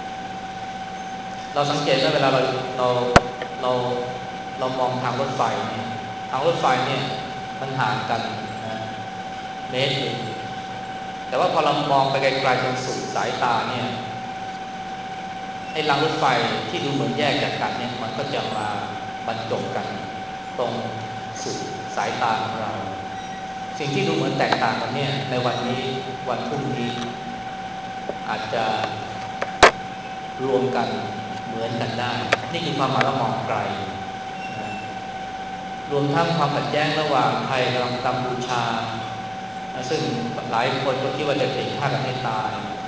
เราสังเกตว่าเวลาเราเราเราเรามองทางรถไฟเนี่ยทางรถไฟเนี่ยมันห่างกันนะเมตรนึงแต่ว่าพอเรามองไปไกลๆจนสุดสายตาเนี่ยไอ้รางรถไฟที่ดูเหมือนแยกจากกันเนี่ยมันก็จะมาบรรจบกันตรงสุดสายตาของเราสิ่งที่ดูเหมือนแตกต่างกันเนี่ยในวันนี้วันพรุ่งนี้อาจจะรวมกันเหมือนกันได้นี่คือความหมายว่ามองไกลนะรวมทั้งความขัดแย้งระหว่างไทยกับกัมพูชาซึ่งหลายคนก็คิดว่าจะเข็นฆ่ากันให้ตาย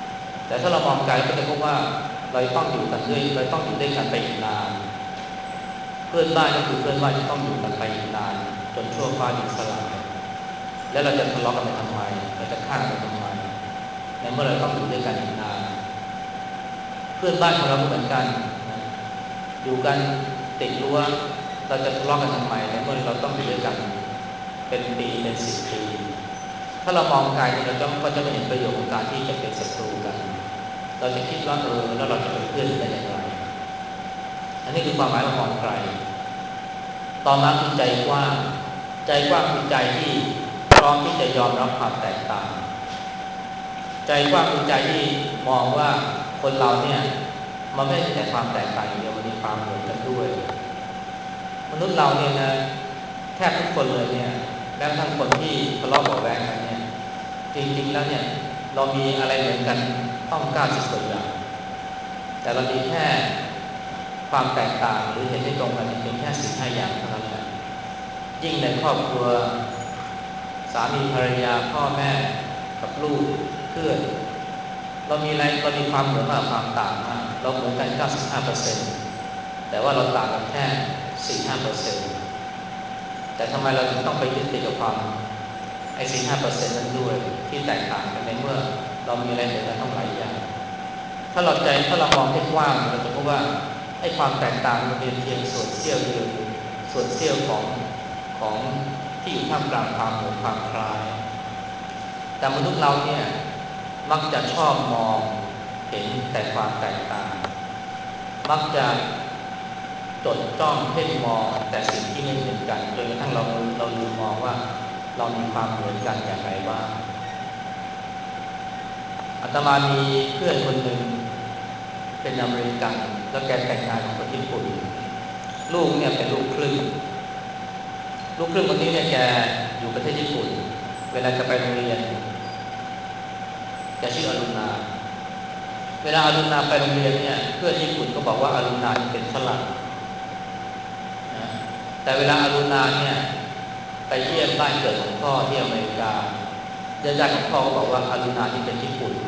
แต่ถ้าเรามองไกลก็จะพบว่าเราต้องอยู่กันด้วยเราต้องอยู่ด้วยกันไปอีกนานเพื่อนบ้านก็คือเพื่อนบ้านจะต้องอยู่กันไปอีกนานจนชั่วฟ้าดินสลายแล้วเราจะทะเลาะกันไปทำไมเราจะฆ่ากันไปทำไมในเมื่อเราต้องอยู่ด้วยกันอีกนานเพื่อนบ้านของเราก็เหมือนกันนะอยู่กันติดรั้วเราจะทะเลาะกันทำไมในเมื่อเราต้องอยู่ด้วยกันเป็นปีเป็นสิบปีถ้าเรามองไกลเราจะก็จะไม่เห็นประโยชน์ของการที่จะเป็นศัตรูกันเราจะคิดว่าเออแล้วเราจะเป็นเพื่อนกันได้อย่างไรอันนี้คือความหมายของมองไกลต่อมาคือใจกว้างใจกว้างคือใจที่พร้อมที่จะยอมรับความแตกต่างใจกว้างคือใจที่มองว่าคนเราเนี่ยมันไม่ใช่แต่ความแตกต่างอย่างเดียวมันมีความเหมือนกันด้วยมนุษย์เราเนี่ยนะแทบทุกคนเลยเนี่ยแม้กระทั่งคนที่ทะเลาะเบาะแว้งกันเนี่ยจริงๆแล้วเนี่ยเรามีอะไรเหมือนกันต้องเก้าสิบกว่าอย่างแต่เรามีแค่ความแตกต่างหรือเห็นไม่ตรงกันเพียงแค่สิบห้าอย่างเท่านั้นแหละยิ่งในครอบครัวสามีภรรยาพ่อแม่กับลูกเพื่อนเรามีอะไรเรามีความเหมือนมากความต่างมากเราเหมือนกัน เก้าสิบห้าเปอร์เซ็นต์ แต่ว่าเราต่างกันแค่ สี่ถึงห้าเปอร์เซ็นต์ แต่ทำไมเราถึงต้องไปยึดติดกับความไอ้ สี่ถึงห้าเปอร์เซ็นต์ นั้นด้วยที่แตกต่างกันในเมื่อเรามีอะไรเหมือนกันทั้งหลายอย่างถ้าเราใจถ้าเรามองให้กว้างเราจะพบว่าไอ้ความแตกต่างมันเป็นเพียงส่วนเสี้ยวเดียวส่วนเสี้ยวของของที่อยู่ท่ามกลางความเหมือนความคล้ายแต่มนุษย์เราเนี่ยมักจะชอบมองเห็นแต่ความแตกต่างมักจะจดจ้องเพ่งมองแต่สิ่งที่ไม่เหมือนกันจนกระทั่งเราเราลืมมองว่าเรามีความเหมือนกันอย่างไรบ้างอาตมามีเพื่อนคนหนึ่งเป็นอเมริกันแล้วแกแต่งงานกับคนญี่ปุ่นลูกเนี่ยเป็นลูกครึ่งลูกครึ่งคนนี้เนี่ยแกอยู่ประเทศญี่ปุ่นเวลาจะไปโรงเรียนแกชื่ออรุณาเวลาอรุณาไปโรงเรียนเนี่ยเพื่อนญี่ปุ่นก็บอกว่าอรุณาเป็นฝรั่งนะแต่เวลาอรุณาเนี่ยไปเยี่ยมบ้านเกิดของพ่อที่อเมริกาญาติของพ่อก็บอกว่าอรุณาที่เป็นญี่ปุ่น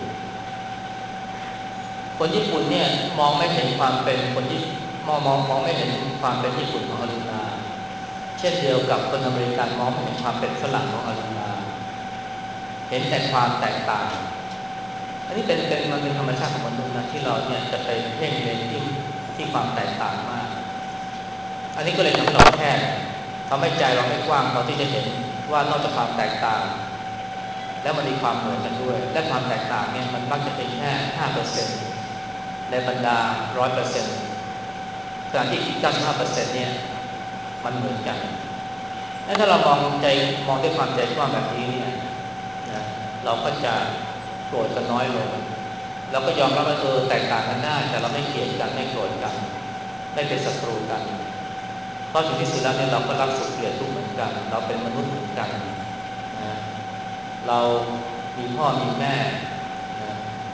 คนญี่ปุ่นเนี่ยมองไม่เห็นความเป็นคนที่มองมองมองไม่เห็นความเป็นญี่ปุ่นของอรุณาเช่นเดียวกับคนอเมริกันมองไม่เห็นความเป็นฝรั่งของอรุณาเห็นแต่ความแตกต่างอันนี้เป็นเป็นมันเป็นธรรมชาติของมนุษย์นะที่เราเนี่ยจะไปเพ่งเล็งที่ที่ความแตกต่างมากอันนี้ก็เลยทำให้เราแคบทำให้ใจเราไม่กว้างพอที่จะเห็นว่านอกจากความแตกต่างแล้วมันมีความเหมือนกันด้วยและความแตกต่างเนี่ยมันมักจะเป็นแค่ ห้าเปอร์เซ็นต์ ในบรรดา หนึ่งร้อยเปอร์เซ็นต์ ขณะที่ เก้าสิบห้าเปอร์เซ็นต์ เนี่ยมันเหมือนกันถ้าเรามองใจมองด้วยความใจกว้างแบบนี้เนี่ยนะเราก็จะโกรธกันน้อยลงเราก็ยอมรับว่าเออแตกต่างกันได้แต่เราไม่เกลียดกันไม่โกรธกันไม่เป็นศัตรูกันเพราะถึงที่สุดแล้วเนี่ยเราก็รักสุขเกลียดทุกข์เหมือนกันเราเป็นมนุษย์เหมือนกันนะเรามีพ่อมีแม่นะ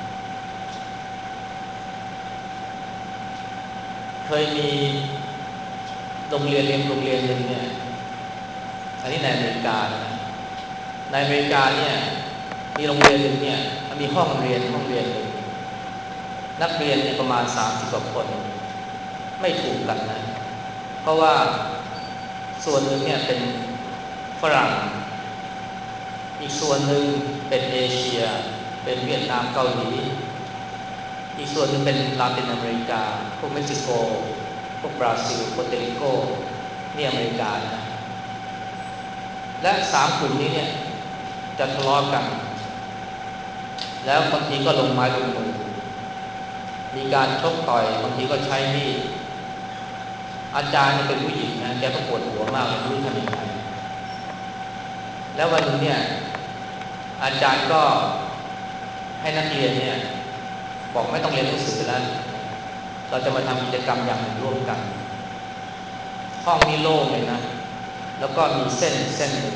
เคยมีโรงเรียนเรียนโรงเรียนหนึ่งเนี่ยอันนี้ในอเมริกานะในอเมริกาเนี่ยมีโรงเรียนหนึ่งเนี่ยมีห้องเรียนห้องเรียนหนึ่งนักเรียนเนี่ยประมาณสามสิบกว่าคนไม่ถูกกันนะเพราะว่าส่วนหนึ่งเนี่ยเป็นฝรั่งอีกส่วนหนึ่งเป็นเอเชียเป็นเวียดนามเกาหลีอีกส่วนหนึ่งเป็นลาตินอเมริกาพวกเม็กซิโกพวกบราซิลโปรตุเกสนี่อเมริกานะและสามกลุ่มนี้เนี่ยจะทะเลาะกันแล้วบางทีก็ลงไม้ลงมือมีการชกต่อยบางทีก็ใช้มีดอาจารย์เป็นผู้หญิงนะแกก็ปวดหัวมากเลยไม่รู้ทำยังไงแล้ววันนึงเนี่ยอาจารย์ก็ให้นักเรียนเนี่ยบอกไม่ต้องเรียนหนังสือแล้วเราจะมาทำกิจกรรมอย่างหนึ่งร่วมกันห้องนี้โล่งเลยนะแล้วก็มีเส้นเส้นหนึ่ง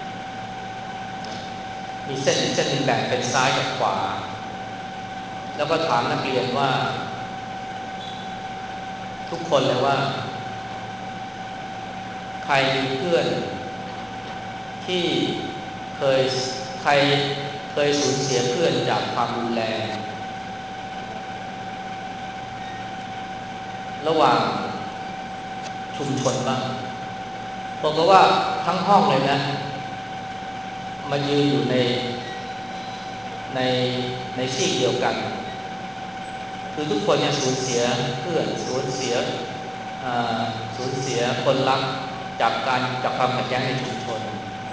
มีเส้นเส้นหนึ่งแบ่งเป็นซ้ายกับขวาแล้วก็ถามนักเรียนว่าทุกคนเลยว่าใครมีเพื่อนที่เคยใครเคยสูญเสียเพื่อนจากความรุนแรงระหว่างชุมชนบ้างบอกว่าทั้งห้องเลยนะมายืนอยู่ในในในซีกเดียวกันคือทุกคนเนี่ยสูญเสียเพื่อนสูญเสียสูญเสียคนรักจากการจากความขัดแย้งในชุมชน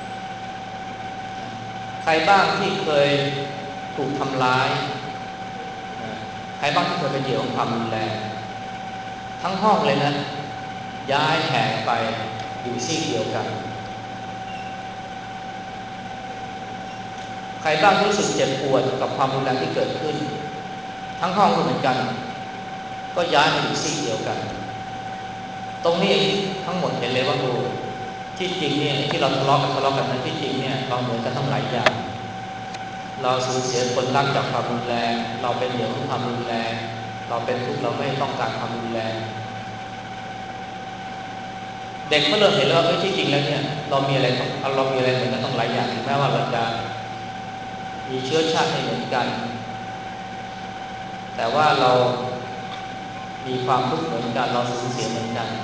ใครบ้างที่เคยถูกทำร้ายใครบ้างที่เคยเป็นเหยื่อของความรุนแรงทั้งห้องเลยนะย้ายแห่ไปอยู่ซีกเดียวกันใครบ้างที่รู้สึกเจ็บปวดกับความรุนแรงที่เกิดขึ้นทั้งห้องก็เหมือนกันก็ย้ายมาอยู่ซีกเดียวกันตรงนี้ทั้งหมดเห็นเลยว่าโอ้ที่จริงเนี่ยที่เราทะเลาะกันทะเลาะกันนั้นที่จริงเนี่ยเราเหมือนกันทั้งหลายอย่างเราสูญเสียคนรักจากความรุนแรงเราเป็นเหยื่อของความรุนแรงเราเป็นทุกข์เราไม่ต้องการความรุนแรงเด็กก็เริ่มเห็นแล้วว่าที่จริงแล้วเนี่ยเรามีอะไรเรามีอะไรเหมือนกันทั้งหลายอย่างถึงแม้ว่าเราจะมีเชื้อชาติไม่เหมือนกันแต่ว่าเรามีความทุกข์เหมือนกันเราสูญเสียเหมือนกัน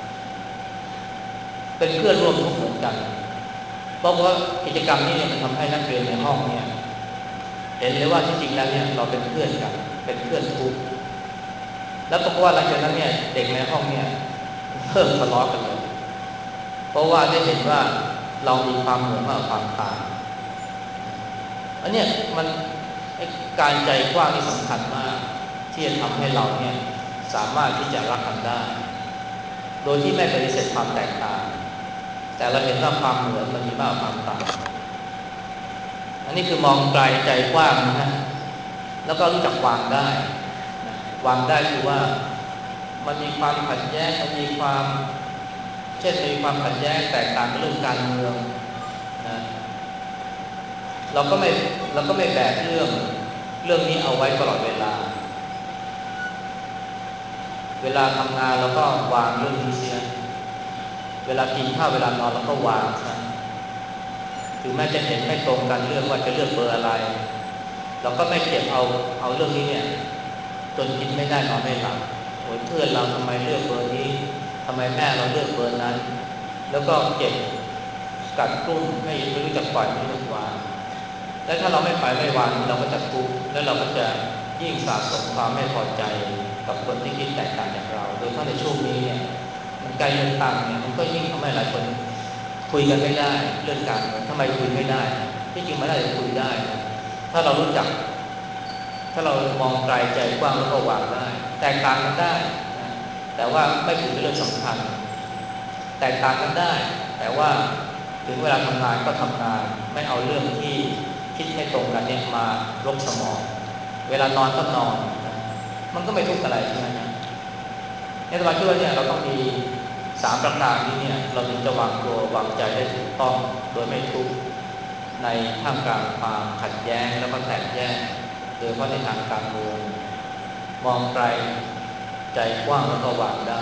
เป็นเพื่อนร่วมทุกข์เหมือนกันเพราะว่ากิจกรรมนี้เนี่ยมันทำให้นักเรียนในห้องเนี่ยเห็นเลยว่าที่จริงแล้วเนี่ยเราเป็นเพื่อนกันเป็นเพื่อนทุกข์แล้วเพราะว่าหลังจากนั้นเนี่ยเด็กในห้องเนี่ยเพิ่มทะเลาะกันเลยเพราะว่าได้เห็นว่าเรามีความเหมือนมากกว่าความต่างอันนี้มันการใจกว้างที่สำคัญมากที่จะทำให้เราเนี่ยสามารถที่จะรักกันได้โดยที่ไม่ปฏิเสธความแตกต่างแต่เราเห็นว่าความเหมือนมันมีมากกว่าความต่างอันนี้คือมองไกลใจกว้างนะแล้วก็รู้จักวางได้นะวางได้คือว่ามันมีความขัดแย้งมันมีความเช่นมีความขัดแย้งแตกต่างเรื่องการเมืองนะเราก็ไม่เราก็ไม่แบกเรื่องเรื่องนี้เอาไว้ตลอดเวลาเวลาทำงานเราก็วางเรื่องนี้เสียเวลากินข้าวเวลานอนเราก็วางซะถึงแม้จะเห็นไม่ตรงกันเรื่องว่าจะเลือกเบอร์อะไรเราก็ไม่เก็บเอาเอาเรื่องนี้เนี่ยจนกินไม่ได้นอนไม่หลับโอ้ยเพื่อนเราทำไมเลือกเบอร์นี้ทำไมแม่เราเลือกเบอร์นั้นแล้วก็เก็บกัดกลุ้มไม่ไม่รู้จักปล่อยไม่รู้จักวางและถ้าเราไม่ปล่อยไม่วางเราก็จะทุกข์และเราก็จะยิ่งสะสมความไม่พอใจกับคนที่คิดแตกต่างจากเราโดยเฉพาะในช่วงนี้เนี่ยมันใกล้เลือกตั้งเนี่ยมันก็ยิ่งทำให้หลายคนคุยกันไม่ได้เรื่องการเมืองทำไมคุยไม่ได้ที่จริงมันน่าจะคุยได้นะถ้าเรารู้จักถ้าเรามองไกลใจกว้างแล้วก็วางได้แตกต่างกันได้นะแต่ว่าไม่ถือเป็นเรื่องสำคัญแตกต่างกันได้แต่ว่าถึงเวลาทำงานก็ทำงานไม่เอาเรื่องที่คิดไม่ตรงกันเนี่ยมารบสมองเวลานอนก็นอนนะมันก็ไม่ทุกข์อะไรใช่ไหมนะในตอนที่ว่าเนี่ยเราต้องมีสามประการนี้เนี่ยเราถึงจะวางตัววางใจได้ถูกต้องโดยไม่ทุกข์ในท่ามกลางความขัดแย้งแล้วก็แตกแยกโดยเฉพาะในทางการเมืองมองไกลใจกว้างแล้วก็วางได้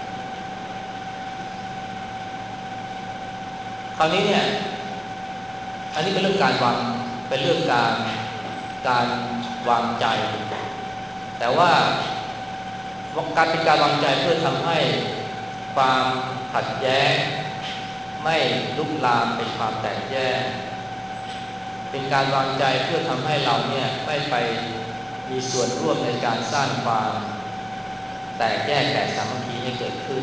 คราวนี้เนี่ยอันนี้เป็นเรื่องการวางเป็นเรื่องการการวางใจแต่ว่าการเป็นการวางใจเพื่อทำให้ความขัดแย้งไม่ลุกลามเป็นความแตกแยกเป็นการวางใจเพื่อทำให้เราเนี่ยไม่ไปมีส่วนร่วมในการสร้างความแตกแยกแตกสามัคคีให้เกิดขึ้น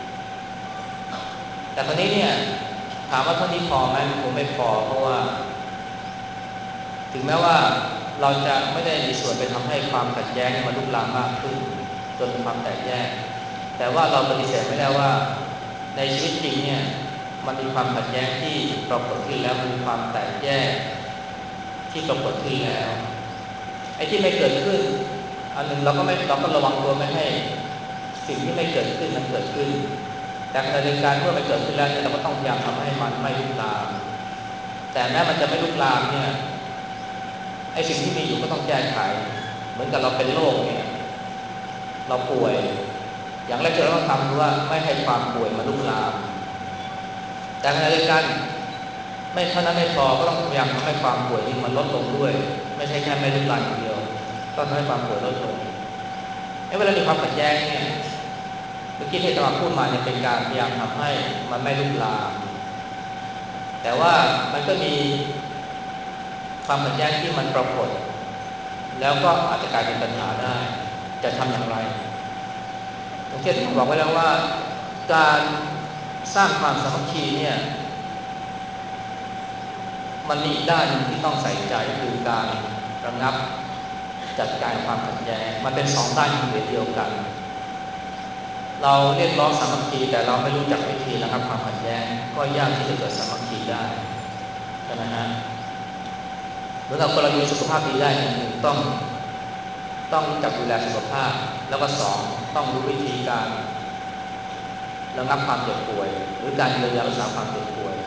แต่คราวนี้เนี่ยถามว่าเท่านี้พอไหมคงไม่พอเพราะว่าถึงแม้ว่าเราจะไม่ได้มีส่วนไปทำให้ความขัดแย้งมันลุกลามมากขึ้นจนเป็นความแตกแยกแต่ว่าเราปฏิเสธไม่ได้ว่าในชีวิตจริงเนี่ยมันมีความขัดแย้งที่ปรากฏขึ้นแล้วมันมีความแตกแยกที่ปรากฏขึ้นแล้วไอ้ที่ไม่เกิดขึ้นอันหนึ่งเราก็ไม่เราก็ระวังตัวไม่ให้สิ่งที่ไม่เกิดขึ้นมันเกิดขึ้นแต่ในการเมื่อมันเกิดขึ้นแล้วเนี่ยเราก็ต้องพยายามทำให้มันไม่ลุกลามแต่แม้มันจะไม่ลุกลามเนี่ยไอ้สิ่งที่มีอยู่ก็ต้องแก้ไขเหมือนกับเราเป็นโรคเนี่ยเราป่วยอย่างแรกที่เราต้องทำคือว่าไม่ให้ความป่วยมาลุกลามแต่ขณะเดียวกันไม่เท่านั้นไม่พอก็ต้องพยายามทำให้ความป่วยนี่มันลดลงด้วยไม่ใช่แค่ไม่ลุกลามอย่างเดียวต้องทำให้ความป่วยลดลงเวลามีความขัดแย้งเนี่ยมื่อกี้ที่อาตมาพูดมาเนี่ยเป็นการพยายามทำให้มันไม่ลุกลามแต่ว่ามันก็มีความขัดแย้งที่มันปรากฏแล้วก็อาจจะกลายเป็นปัญหาได้จะทำอย่างไรอย่างเช่นผมบอกไว้แล้วว่าการสร้างความสามัคคีเนี่ยมันมีอีกด้านนึงที่ต้องใส่ใจก็คือการระงับจัดการความขัดแย้งมันเป็นสองด้านที่เดียวกันเราเรียกร้องสามัคคีแต่เราไม่รู้จักวิธีระงับความขัดแย้งก็ยากที่จะเกิดสามัคคีได้ใช่ไหมฮะเหมือนกับคนเรามีสุขภาพดีได้หนึ่งต้องต้องรู้จักดูแลสุขภาพแล้วก็สองต้องรู้วิธีการระงับความเจ็บป่วยหรือการเยียวยารักษาความเจ็บป่วย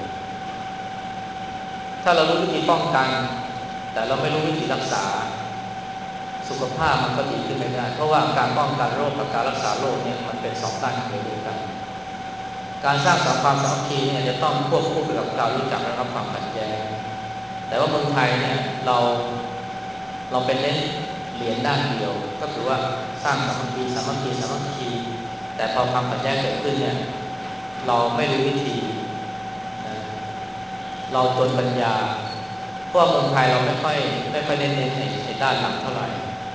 ถ้าเรารู้วิธีป้องกันแต่เราไม่รู้วิธีรักษาสุขภาพมันก็ดีขึ้นไม่ได้เพราะว่าการป้องกันโรคกับการรักษาโรคเนี่ยมันเป็นสองด้านเดียวกันการสร้างสัมพันธ์สามัคคีเนี่ยจะต้องควบคู่ไปกับการรู้จักระงับความขัดแย้งแต่ว่าเมืองไทยเนี่ยเราเราเป็นเน้นเหรียญด้านเดียวก็คือว่าสร้างสามัคคีสามัคคีสามัคคีแต่พอความขัดแย้งเกิดขึ้นเนี่ยเราไม่รู้วิธีนะเราจนปัญญาเพราะเมืองไทยเราไม่ค่อยไม่ค่อยเน้นในในด้านหลังเท่าไหร่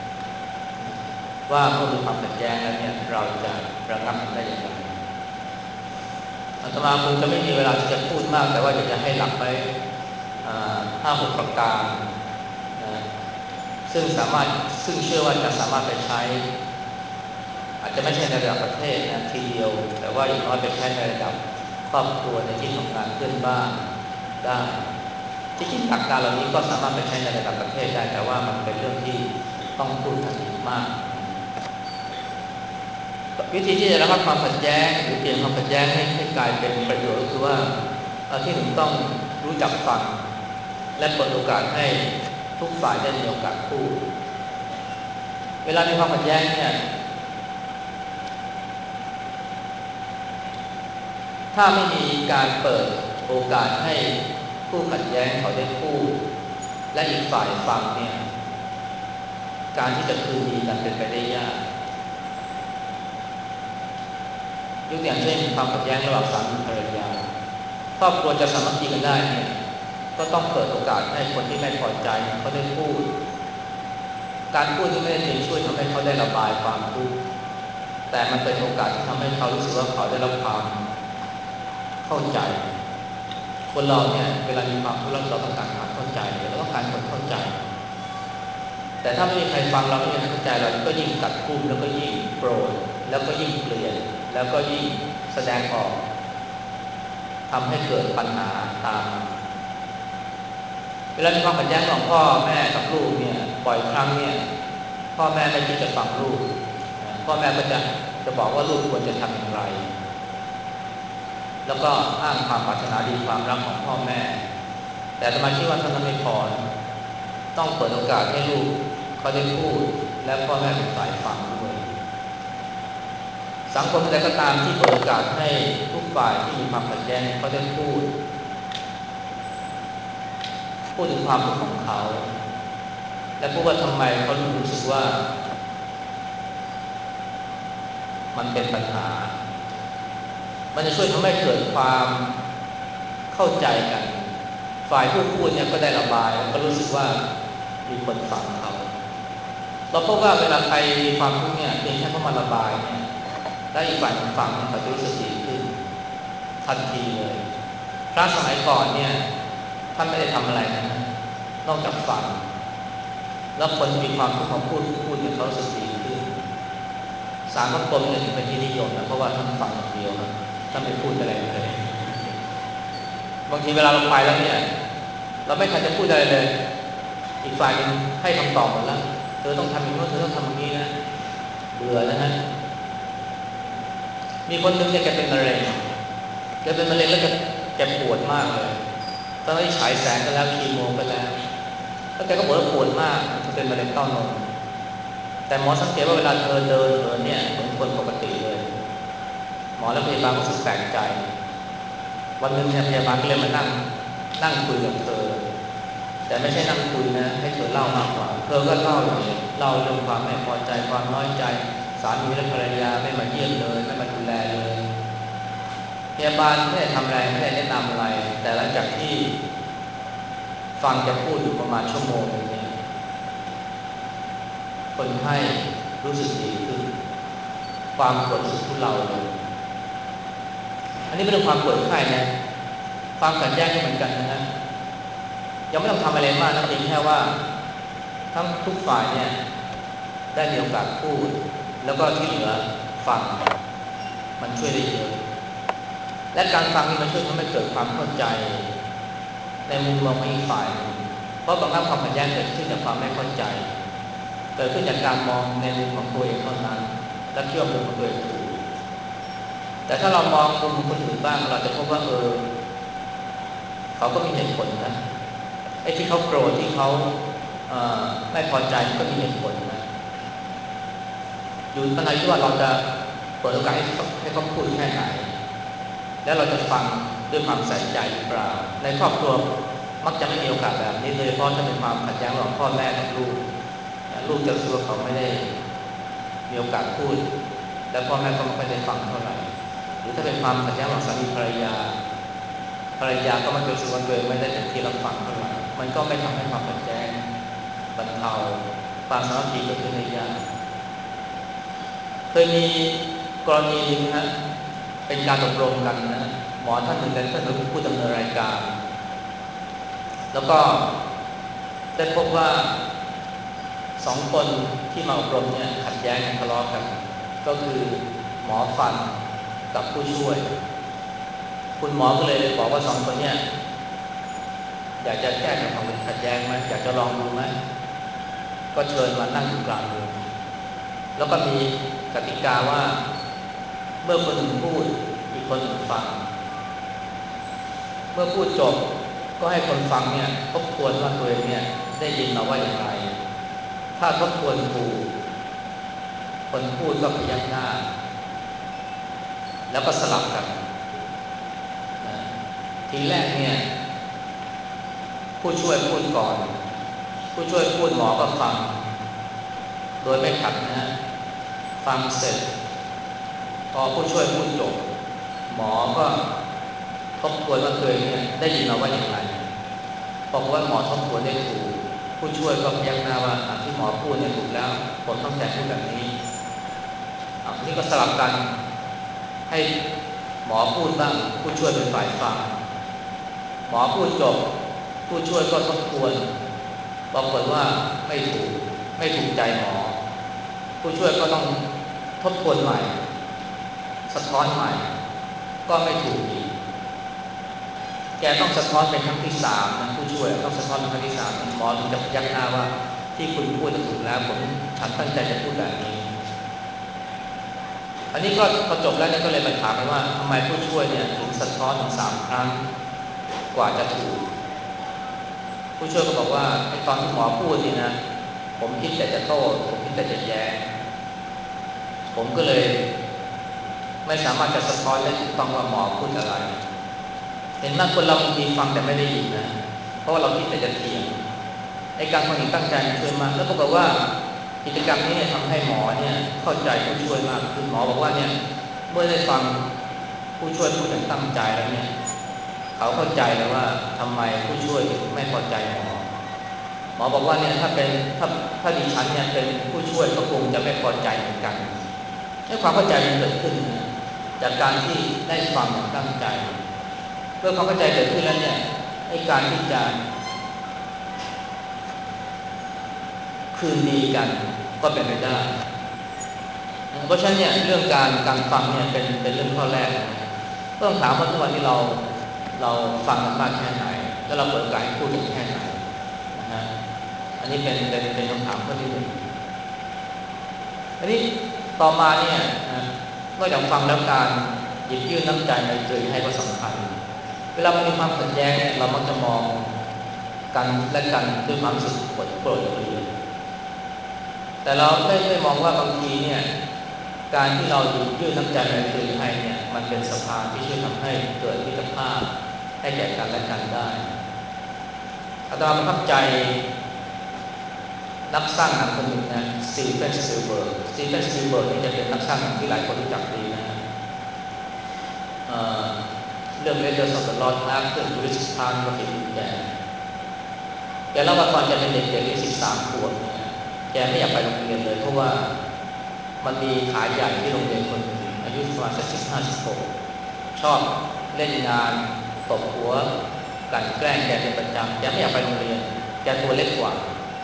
ว่าเมื่อมีความขัดแย้งแล้วเนี่ยเราจะระงับมันได้อย่างไรอาตมาคงจะไม่มีเวลาที่จะพูดมากแต่ว่าอยากจะให้หลักไปห้าหกประการนะซึ่งสามารถซึ่งเชื่อว่าจะสามารถไปใช้อาจจะไม่ใช่ในระดับประเทศนะทีเดียวแต่ว่าอย่างน้อยไปใช้ในระดับครอบครัวในที่ทำงานเพื่อนบ้านได้ที่จริงหลักการเหล่านี้ก็สามารถไปใช้ในระดับประเทศได้แต่ว่ามันเป็นเรื่องที่ต้องพูดกันอีกมากวิธีที่จะระงับความขัดแย้งหรือเปลี่ยนความขัดแย้งให้ให้กลายเป็นประโยชน์ก็คือว่าที่หนึ่งต้องรู้จักฟังและเปิดโอกาสให้ทุกฝ่ายได้มีโอกาสพูดเวลามีความขัดแย้งเนี่ยถ้าไม่มีการเปิดโอกาสให้ผู้ขัดแย้งเขาได้พูดและอีกฝ่ายฟังเนี่ยการที่จะคืนดีกันเป็นไปได้ยากยกตัวอย่างเช่นความขัดแย้งระหว่างสามีภรรยาครอบครัวจะสามัคคีกันได้เนี่ยก็ต้องเปิดโอกาสให้คนที่ไม่พอใจเขาได้พูดการพูดที่ไม่ได้เพียงช่วยทำให้เขาได้ระบายความทุกข์แต่มันเป็นโอกาสที่ทำให้เขารู้สึกว่าเขาได้รับความเข้าใจคนเราเนี่ยเวลามีความทุกข์เราต้องการความเข้าใจเราต้องการคนเข้าใจแต่ถ้าไม่มีใครฟังเราไม่มีใครเข้าใจเราก็ยิ่งกัดกลุ้มแล้วก็ยิ่งโกรธแล้วก็ยิ่งเกลียดแล้วก็ยิ่งแสดงออกทำให้เกิดปัญหาตามมาเวลามีความขัดแย้งของพ่อแม่กับลูกเนี่ยบ่อยครั้งเนี่ยพ่อแม่ไม่คิดจะฟังลูกพ่อแม่ก็จะจะบอกว่าลูกควรจะทำอย่างไรแล้วก็อ้างความปรารถนาดีความรักของพ่อแม่แต่สมาชิกว่าท่านนั้นไม่พอต้องเปิดโอกาสให้ลูกเขาได้พูดและพ่อแม่เป็นฝ่ายฟังด้วยสังคมใดก็ตามที่เปิดโอกาสให้ทุกฝ่ายที่มีความขัดแย้งเขาได้พูดพูดถึงความทุกข์ของเขาและพูดว่าทำไมเขาถึงรู้สึกว่ามันเป็นปัญหามันจะช่วยทำให้เกิดความเข้าใจกันฝ่ายผู้พูดเนี่ยก็ได้ระบายก็รู้สึกว่ามีคนฟังเขาเราพบว่าเวลาใครมีความทุกข์เนี่ยเพียงแค่เขามาระบายเนี่ยได้อีกฝ่ายฟังเนี่ยเขาจะรู้สึกดีขึ้นทันทีเลยพระสมัยก่อนเนี่ยท่านไม่ได้ทำอะไรนะนอกจากฟังแล้วคนที่มีความทุกข์เขาพูดพูดเนี่ยเขารู้สึกดีขึ้นสารพระพรหมเนี่ยถึงเป็นที่นิยมนะเพราะว่าท่านฟังอย่างเดียวครับท่านไม่พูดอะไรเลยบางทีเวลาเราไปแล้วเนี่ยเราไม่ทันจะพูดอะไรเลยอีกฝ่ายนึงให้คำตอบหมดแล้วเธอต้องทำอย่างนู้นเธอต้องทำอย่างนี้นะเบื่อนะฮะมีคนหนึ่งเนี่ยแกเป็นมะเร็งแกเป็นมะเร็งแล้วแกแกปวดมากเลยตอนนี้ฉายแสงกันแล้วคีโมกันแล้วแล้วแกก็บอกว่าปวดมากมันเป็นมะเร็งเต้านมแต่หมอสังเกตว่าเวลาเธอเดินเหินเนี่ยเหมือนคนปกติเลยหมอและพยาบาลก็รู้สึกแปลกใจวันหนึ่งเนี่ยพยาบาลก็เลยมานั่งนั่งคุยกับเธอแต่ไม่ใช่นั่งคุยนะให้เธอเล่ามากกว่าเธอก็เล่าอย่างนี้เล่าเรื่องความไม่พอใจความน้อยใจสามีและภรรยาไม่มาเยี่ยมเลยไม่มาดูแลเลยพยาบาลไม่ได้ทำอะไรไม่ได้แนะนำอะไรแต่หลังจากที่ฟังแกพูดอยู่ประมาณชั่วโมงนึงเนี่ยคนไข้รู้สึกดีขึ้นความปวดรู้สึกทุเลาลงอันนี้เป็นเรื่องความปวดไข้นะความขัดแย้งก็เหมือนกันนะฮะยังไม่ต้องทำอะไรมากนะเพียงแค่ว่าทั้งทุกฝ่ายเนี่ยได้มีโอกาสพูดแล้วก็ที่เหลือฟังมันช่วยได้เยอะและการฟังนี่มันช่วยทำให้เกิดความเข้าใจในมุมมองของอีกฝ่ายเพราะบางครั้งความขัดแย้งเกิดขึ้นจากความไม่เข้าใจเกิดขึ้นจากการมองในมุมของตัวเองเท่านั้นและเชื่อมุมของตัวเองถูกแต่ถ้าเรามองมุมของคนอื่นบ้างเราจะพบว่าเออเขาก็มีเหตุผลนะไอ้ที่เขาโกรธที่เขาเอ่อไม่พอใจก็มีเหตุผลนะอยู่ขณะที่ว่าเราจะเปิดโอกาสให้เขาให้เขาพูดแค่ไหนแล้วเราจะฟังด้วยความใส่ใจหรือเปล่าในครอบครัวมักจะไม่มีโอกาสแบบนี้เลยเพราะถ้าเป็นความขัดแย้งระหว่างพ่อแม่กับลูกลูกจะรู้ว่าเขาไม่ได้มีโอกาสพูดและพ่อแม่ก็ไม่ได้ฟังเท่าไหร่หรือถ้าเป็นความขัดแย้งระหว่างสามีภรรยาภรรยาก็มักจะรู้สึกว่าตัวเองไม่ได้เป็นที่รับฟังเท่าไหร่มันก็ไม่ทำให้ความขัดแย้งบรรเทาความสามัคคีเกิดขึ้นได้ยากเคยมีกรณีนึงนะเป็นการอบรมกันนะหมอท่านหนึ่งท่านเป็นผู้ดำเนินรายการแล้วก็ได้พบว่าสองคนที่มาอบรมเนี่ยขัดแย้งกันทะเลาะกันก็คือหมอฟันกับผู้ช่วยคุณหมอก็เลยบอกว่าสองคนเนี่ยอยากจะแก้ไขความขัดแย้งไหมอยากจะลองดูไหมก็เชิญมานั่งอยู่กลางวงแล้วก็มีกติกาว่าเมื่อคนหนึ่งพูดอีกคนหนึ่งฟังเมื่อพูดจบก็ให้คนฟังเนี่ยทบทวนว่าตัวเองเนี่ยได้ยินมาว่าอย่างไรถ้าทบทวนถูกคนพูดก็พยักหน้าแล้วก็สลับกันนะทีแรกเนี่ยผู้ช่วยพูดก่อนผู้ช่วยพูดหมอก็ฟังโดยไม่ขัดนะฮะฟังเสร็จพอผู้ช่วยพูดจบหมอก็ทบทวนว่าตัวเองเนี่ยได้ยินมาว่าอย่างไรบอกว่าหมอทบทวนได้ถูกผู้ช่วยก็พยักหน้าว่าที่หมอพูดเนี่ยถูกแล้วผลต้องแต่พูดแบบนี้อันนี้ก็สลับกันให้หมอพูดบ้างผู้ช่วยเป็นฝ่ายฟังหมอพูดจบผู้ช่วยก็ทบทวนปรากฏว่าไม่ถูกไม่ถูกใจหมอผู้ช่วยก็ต้องทบทวนใหม่สะท้อนใหม่ก็ไม่ถูกอีกแกต้องสะท้อนเป็นครั้งที่สามนะผู้ช่วยต้องสะท้อนเป็นครั้งที่สามหมอถึงจะพยักหน้าว่าที่คุณพูดถูกแล้วผมฉันตั้งใจจะพูดแบบนี้อันนี้ก็พอจบแล้วเนี่ยก็เลยมาถามกันว่าทำไมผู้ช่วยเนี่ยถึงสะท้อนถึงสามครั้งกว่าจะถูกผู้ช่วยก็บอกว่าไอ้ตอนที่หมอพูดนี่นะผมคิดแต่จะโต้ผมคิดแต่จะแย้งผมก็เลยไม่สามารถจะสะท้อนได้ถูกต้องว่าหมอพูดอะไรเห็นไหมคนเราบางทีฟังแต่ไม่ได้ยินนะเพราะว่าเราคิดแต่จะเถียงไอ้การฟังอย่างตั้งใจช่วยมากแล้วปรากฏว่ากิจกรรมนี้เนี่ยทำให้หมอเนี่ยเข้าใจผู้ช่วยมากคือหมอบอกว่าเนี่ยเมื่อได้ฟังผู้ช่วยพูดอย่างตั้งใจแล้วเนี่ยเขาเข้าใจแล้วว่าทำไมผู้ช่วยไม่พอใจหมอหมอบอกว่าเนี่ยถ้าเป็นถ้าถ้าดิฉันเนี่ยเป็นผู้ช่วยก็คงจะไม่พอใจเหมือนกันให้ความเข้าใจมันเกิดขึ้นนะจากการที่ได้ฟังอย่างตั้งใจเมื่อความเข้าใจเกิดขึ้นแล้วเนี่ยไอ้การที่จะคืนดีกันก็เป็นไปได้เพราะฉะนั้นเนี่ยเรื่องการการฟังเนี่ยเป็นเป็นเรื่องข้อแรกนะต้องถามว่าทุกวันนี้เราเราฟังกันมากแค่ไหนแล้วเราเปิดโอกาสให้พูดกันแค่ไหนนะฮะอันนี้เป็นเป็นเป็นคำถามข้อที่หนึ่งอันนี้ต่อมาเนี่ยนอกจากฟังแล้วการหยิบยื่นน้ำใจไมตรีให้ก็สำคัญเวลามันมีความขัดแย้งเนี่ยเรามักจะมองกันและกันด้วยความรู้สึกโกรธโกรธเกลียดแต่เราไม่ไม่มองว่าบางทีเนี่ยการที่เราหยิบยื่นน้ำใจไมตรีให้เนี่ยมันเป็นสะพานที่ช่วยทำให้เกิดมิตรภาพให้แก่กันและกันได้อาตมาประทับใจนันักสร้างหนังคนหนึ่งนะสตีเฟนสปิลเบิร์กสตีเฟนสปิลเบิร์กนี่จะเป็นนักสร้างหนังที่หลายคนรู้จักดีนะฮะเอ่อเรื่อง Raiders of the Lost Ark เรื่อง Jurassic Park ก็เป็นแกแกเล่าว่าตอนแกเป็นเด็กๆอายุสิบสามขวบเนี่ยแกไม่อยากไปโรงเรียนเลยเพราะว่ามันมีขาใหญ่ที่โรงเรียนคนหนึ่งอายุประมาณสักสิบห้าสิบหกชอบเล่นงานตบหัวกลั่นแกล้งแกเป็นประจำแกไม่อยากไปโรงเรียนแกตัวเล็กกว่า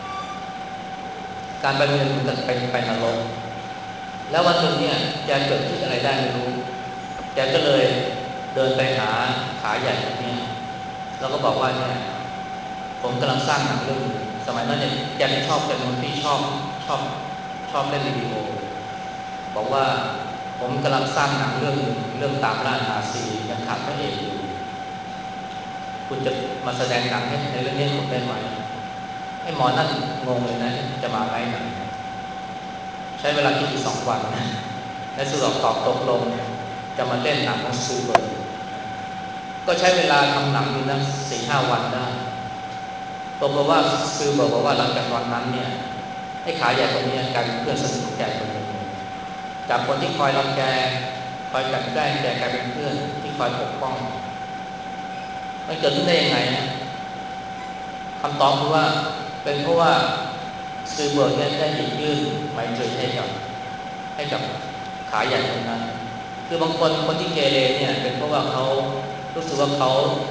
การไปโรงเรียนเหมือนกับไปไปนรกแล้ววันหนึ่งเนี่ยแกเกิดคิดอะไรได้ไม่รู้แกก็เลยเดินไปหาขาใหญ่คนนี้แล้วก็บอกว่าเนี่ยผมกำลังสร้างหนังเรื่องนึงสมัยนั้นเนี่ยแกไม่ชอบเป็นคนที่ชอบชอบชอบเล่นวิดีโอบอกว่าผมกำลังสร้างหนังเรื่องนึงเรื่องตามล่านาซียังขาดพระเอกอยู่คุณจะมาแสดงหนังให้ในเรื่องนี้ผมได้ไหมไอ้หมอนั่นงงเลยนะจะมาได้ไหนใช้เวลาคิดอยู่สองวันนะในสุดตอบตกลงจะมาเล่นหนังของซูเปอร์ก็ใช้เวลาทำหนังอยู่นะสี่ห้าวันได้ตกลงว่าซูเปอร์บอกว่าหลังจากวันนั้นเนี่ยไอ้ขาใหญ่คนนี้กลายเป็นเพื่อนสนิทของแกคนหนึ่งจากคนที่คอยรังแกคอยกลั่นแกล้งแกกลายเป็นเพื่อนที่คอยปกป้องมันเกิดขึ้นได้ยังไงนะคำตอบคือว่าเป็นเพราะว่าซูเปอร์เนี่ยได้หยิบยื่นไมตรีให้กับให้กับขาใหญ่คนนั้นคือบางคนคนที่เกเรเนี่ยเป็นเพราะว่าเขารู้สึกว่าเขา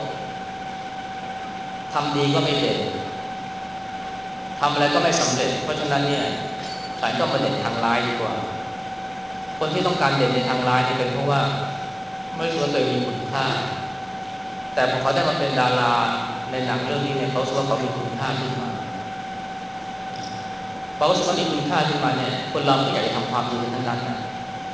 ทำดีก็ไม่เด่นทำอะไรก็ไม่สำเร็จเพราะฉะนั้นเนี่ยฉันก็มาเด่นทางร้ายดีกว่าคนที่ต้องการเด่นในทางร้ายนี่เป็นเพราะว่าไม่รู้ว่าตัวเองมีคุณค่าแต่พอเขาได้มาเป็นดาราในหนังเรื่องนี้เนี่ยเขารู้ว่าเขามีคุณค่าขึ้นมาพอเขารู้สึกว่ามีคุณค่าขึ้นมาเนี่ยคนเราก็อยากจะทำความดีทั้งนั้นนะ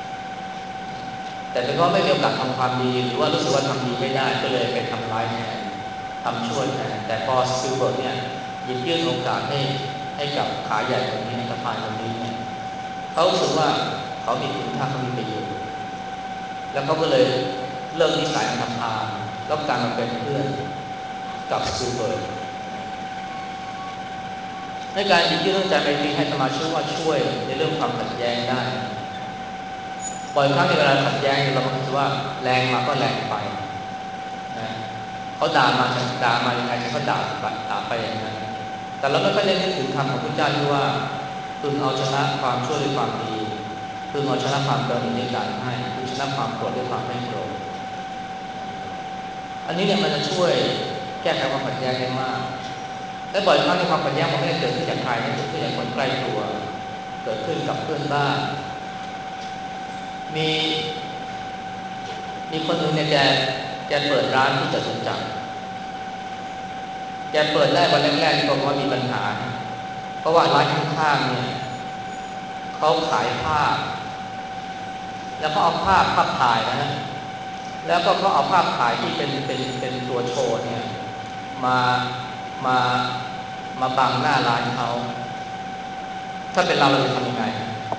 แต่เป็นเพราะไม่มีโอกาสทำความดีหรือว่ารู้สึกว่าทำดีไม่ได้ก็เลยไปทำร้ายแทนทำชั่วแทนแต่พอสปิลเบิร์กเนี่ยหยิบยื่นโอกาสให้ให้กับขาใหญ่คนนี้สะพานคนนี้เนี่ยเขารู้สึกว่าเขามีคุณค่าเขามีประโยชน์แล้วเขาก็เลยเลิกนิสัยทำทานแล้วการมาเป็นเพื่อนกับสปิลเบิร์กในการหยิบยื่นใจไมตรีให้สมาชิกว่าช่วยในเรื่องความขัดแย้งได้บ่อยครั้งในเวลาขัดแย้งเราก็คิดว่าแรงมาก็แรงไปนะเขาด่ามาฉันด่ามายังไงฉันก็ด่าด่าไปอย่างนั้นแต่เราไม่ค่อยได้นึกถึงคำของพระเจ้าที่ว่าพึงเอาชนะความชั่วด้วยความดีพึงเอาชนะความกรุณาด้วยการให้พึงชนะความโกรธด้วยความไม่โกรธอันนี้เนี่ยมันจะช่วยแก้ไขความขัดแย้งได้มากและบ่อยครั้งในความขัดแย้งมันไม่ได้เกิดขึ้นจากใครนะเกิดขึ้นจากคนใกล้ตัวเกิดขึ้นกับเพื่อนบ้านมีมีคนหนึ่งเนี่ยแกแกเปิดร้านที่จตุจักรแกเปิดได้วันแรกๆที่บอกว่ามีปัญหาเพราะว่าร้านข้างๆเนี่ยเขาขายผ้าแล้วก็เอาภาพภาพถ่ายนะฮะแล้วก็เขาเอาภาพถ่ายที่เป็นเป็นเป็นตัวโชว์เนี่ยมามามาบังหน้าร้านเขาถ้าเป็นเราเราจะทำยังไง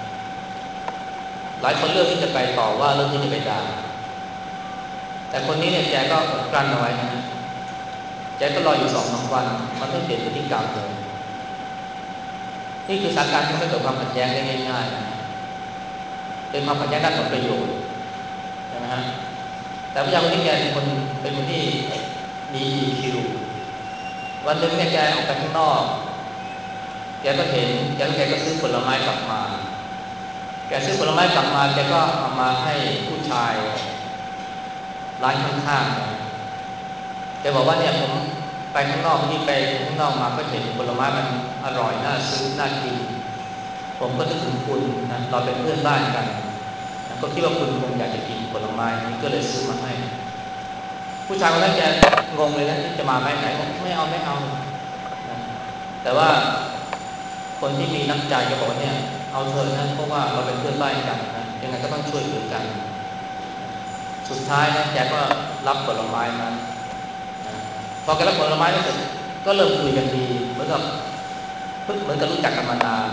หลายคนเลือกที่จะไปต่อว่าเลือกที่จะไปด่าแต่คนนี้เนี่ยแกก็อดกลั้นเอาไว้นะแกก็รออยู่สองสามวันมันไม่เปลี่ยนพฤติกรรมเลยนี่คือสถานการณ์ที่ไม่เกิดความขัดแย้งได้ง่ายๆนะเป็นความขัดแย้งด้านผลประโยชน์ใช่ไหมฮะแต่พระยาคนนี้แกเป็นคนเป็นคนที่มี อี คิว วันหนึ่งเนี่ยแกออกไปข้างนอกแกก็เห็นแกก็แกก็ซื้อผลไม้กลับมาแกซื้อผลไม้กลับมาแกก็เอามาให้ผู้ชายร้านข้างๆแกบอกว่าเนี่ยผมไปข้างนอกที่ไปข้างนอกมาก็เห็นผลไม้มันอร่อยน่าซื้อน่ากินผมก็นึกถึงคุณนะเราเป็นเพื่อนบ้านกันนะก็คิดว่าคุณคงอยากจะกินผลไม้นี้ก็เลยซื้อมาให้ผู้ชายคนนั้นแกงงเลยนะที่จะมาไหมไหนบอกไม่เอาไม่เอานะแต่ว่าคนที่มีน้ำใจก็บอกเนี่ยเอาเถอะนะเพราะว่าเราเป็นเพื่อนบ้านกันนะยังไงก็ต้องช่วยเหลือกันสุดท้ายนะแกก็รับผลไม้นั้นนะพอแกรับผลไม้เสร็จก็เริ่มคุยกันดีเหมือนกับเพิ่งเหมือนกับรู้จักกันมานาน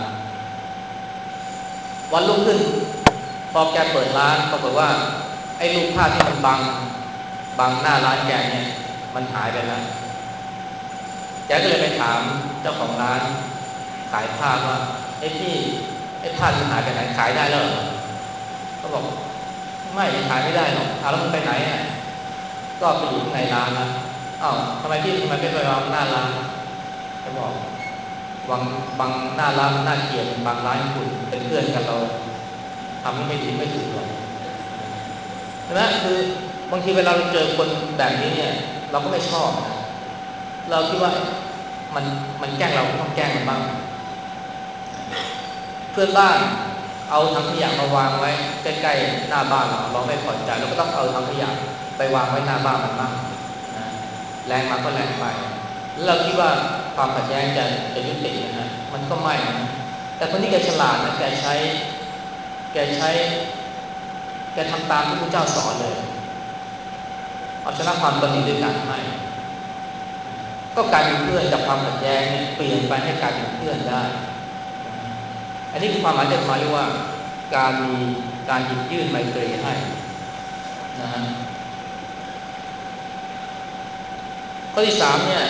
วันรุ่งขึ้นพอแกเปิดร้านปรากฏว่าไอ้รูปภาพที่มันบังบังหน้าร้านแกเนี่ยมันหายไปแล้วแกก็เลยไปถามเจ้าของร้านขายผ้าว่าไอ้พี่ไอ้ผ้าที่หายไปไหนขายได้แล้วเหรอก็บอกไม่ขายไม่ได้หรอกเอาแล้วมันไปไหนอ่ะก็ไปอยู่ข้างในร้านนะอ้าวทำไมพี่ทำไมไม่ไปวางหน้าร้านก็บอกวางบางหน้าร้านหน้าเกลียดบางร้านคุณเป็นเพื่อนกันเราทำไม่ดีไม่ถูกหรอกใช่ไหมคือบางทีเวลาเราเจอคนแบบนี้เนี่ยเราก็ไม่ชอบนะเราคิดว่ามันมันแกล้งเราก็ต้องแกล้งมันบ้างเพื่อนบ้านเอาถังขยะมาวางไว้ใกล้ๆหน้าบ้านเราเราไม่พอใจเราก็ต้องเอาถังขยะไปวางไว้หน้าบ้านมันบ้างนะแรงมาก็แรงไปแล้วเราคิดว่าความขัดแย้งจะจะยุตินะฮะมันก็ไม่นะแต่คนนี้แกฉลาดนะแกใช้แกใช้แกทำตามที่พระเจ้าสอนเลยเอาชนะความตนีด้วยการให้ก็กลายเป็นเพื่อนจากความขัดแย้งเนี่ยเปลี่ยนไปให้กลายเป็นเพื่อนได้อันนี้คือความหมายที่หมายเรียกว่าการมีการหยิบยื่นไมตรีให้นะฮะข้อที่สามเนี่ย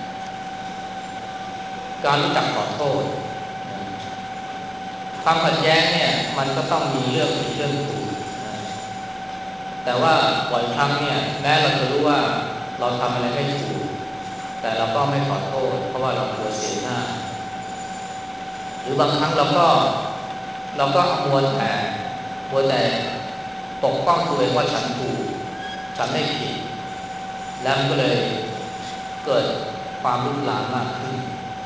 การรู้จักขอโทษความขัดแย้งเนี่ยมันก็ต้องมีเรื่องผิดเรื่องถูกนะแต่ว่าบ่อยครั้งเนี่ยแม้เราจะรู้ว่าเราทำอะไรไม่ถูกแต่เราก็ไม่ขอโทษเพราะว่าเรากลัวเสียหน้าหรือบางครั้งเราก็เราก็มัวแต่มัวแต่ปกป้องตัวเองว่าฉันถูกฉันไม่ผิดแล้วมันก็เลยเกิดความรุนแรงมากขึ้น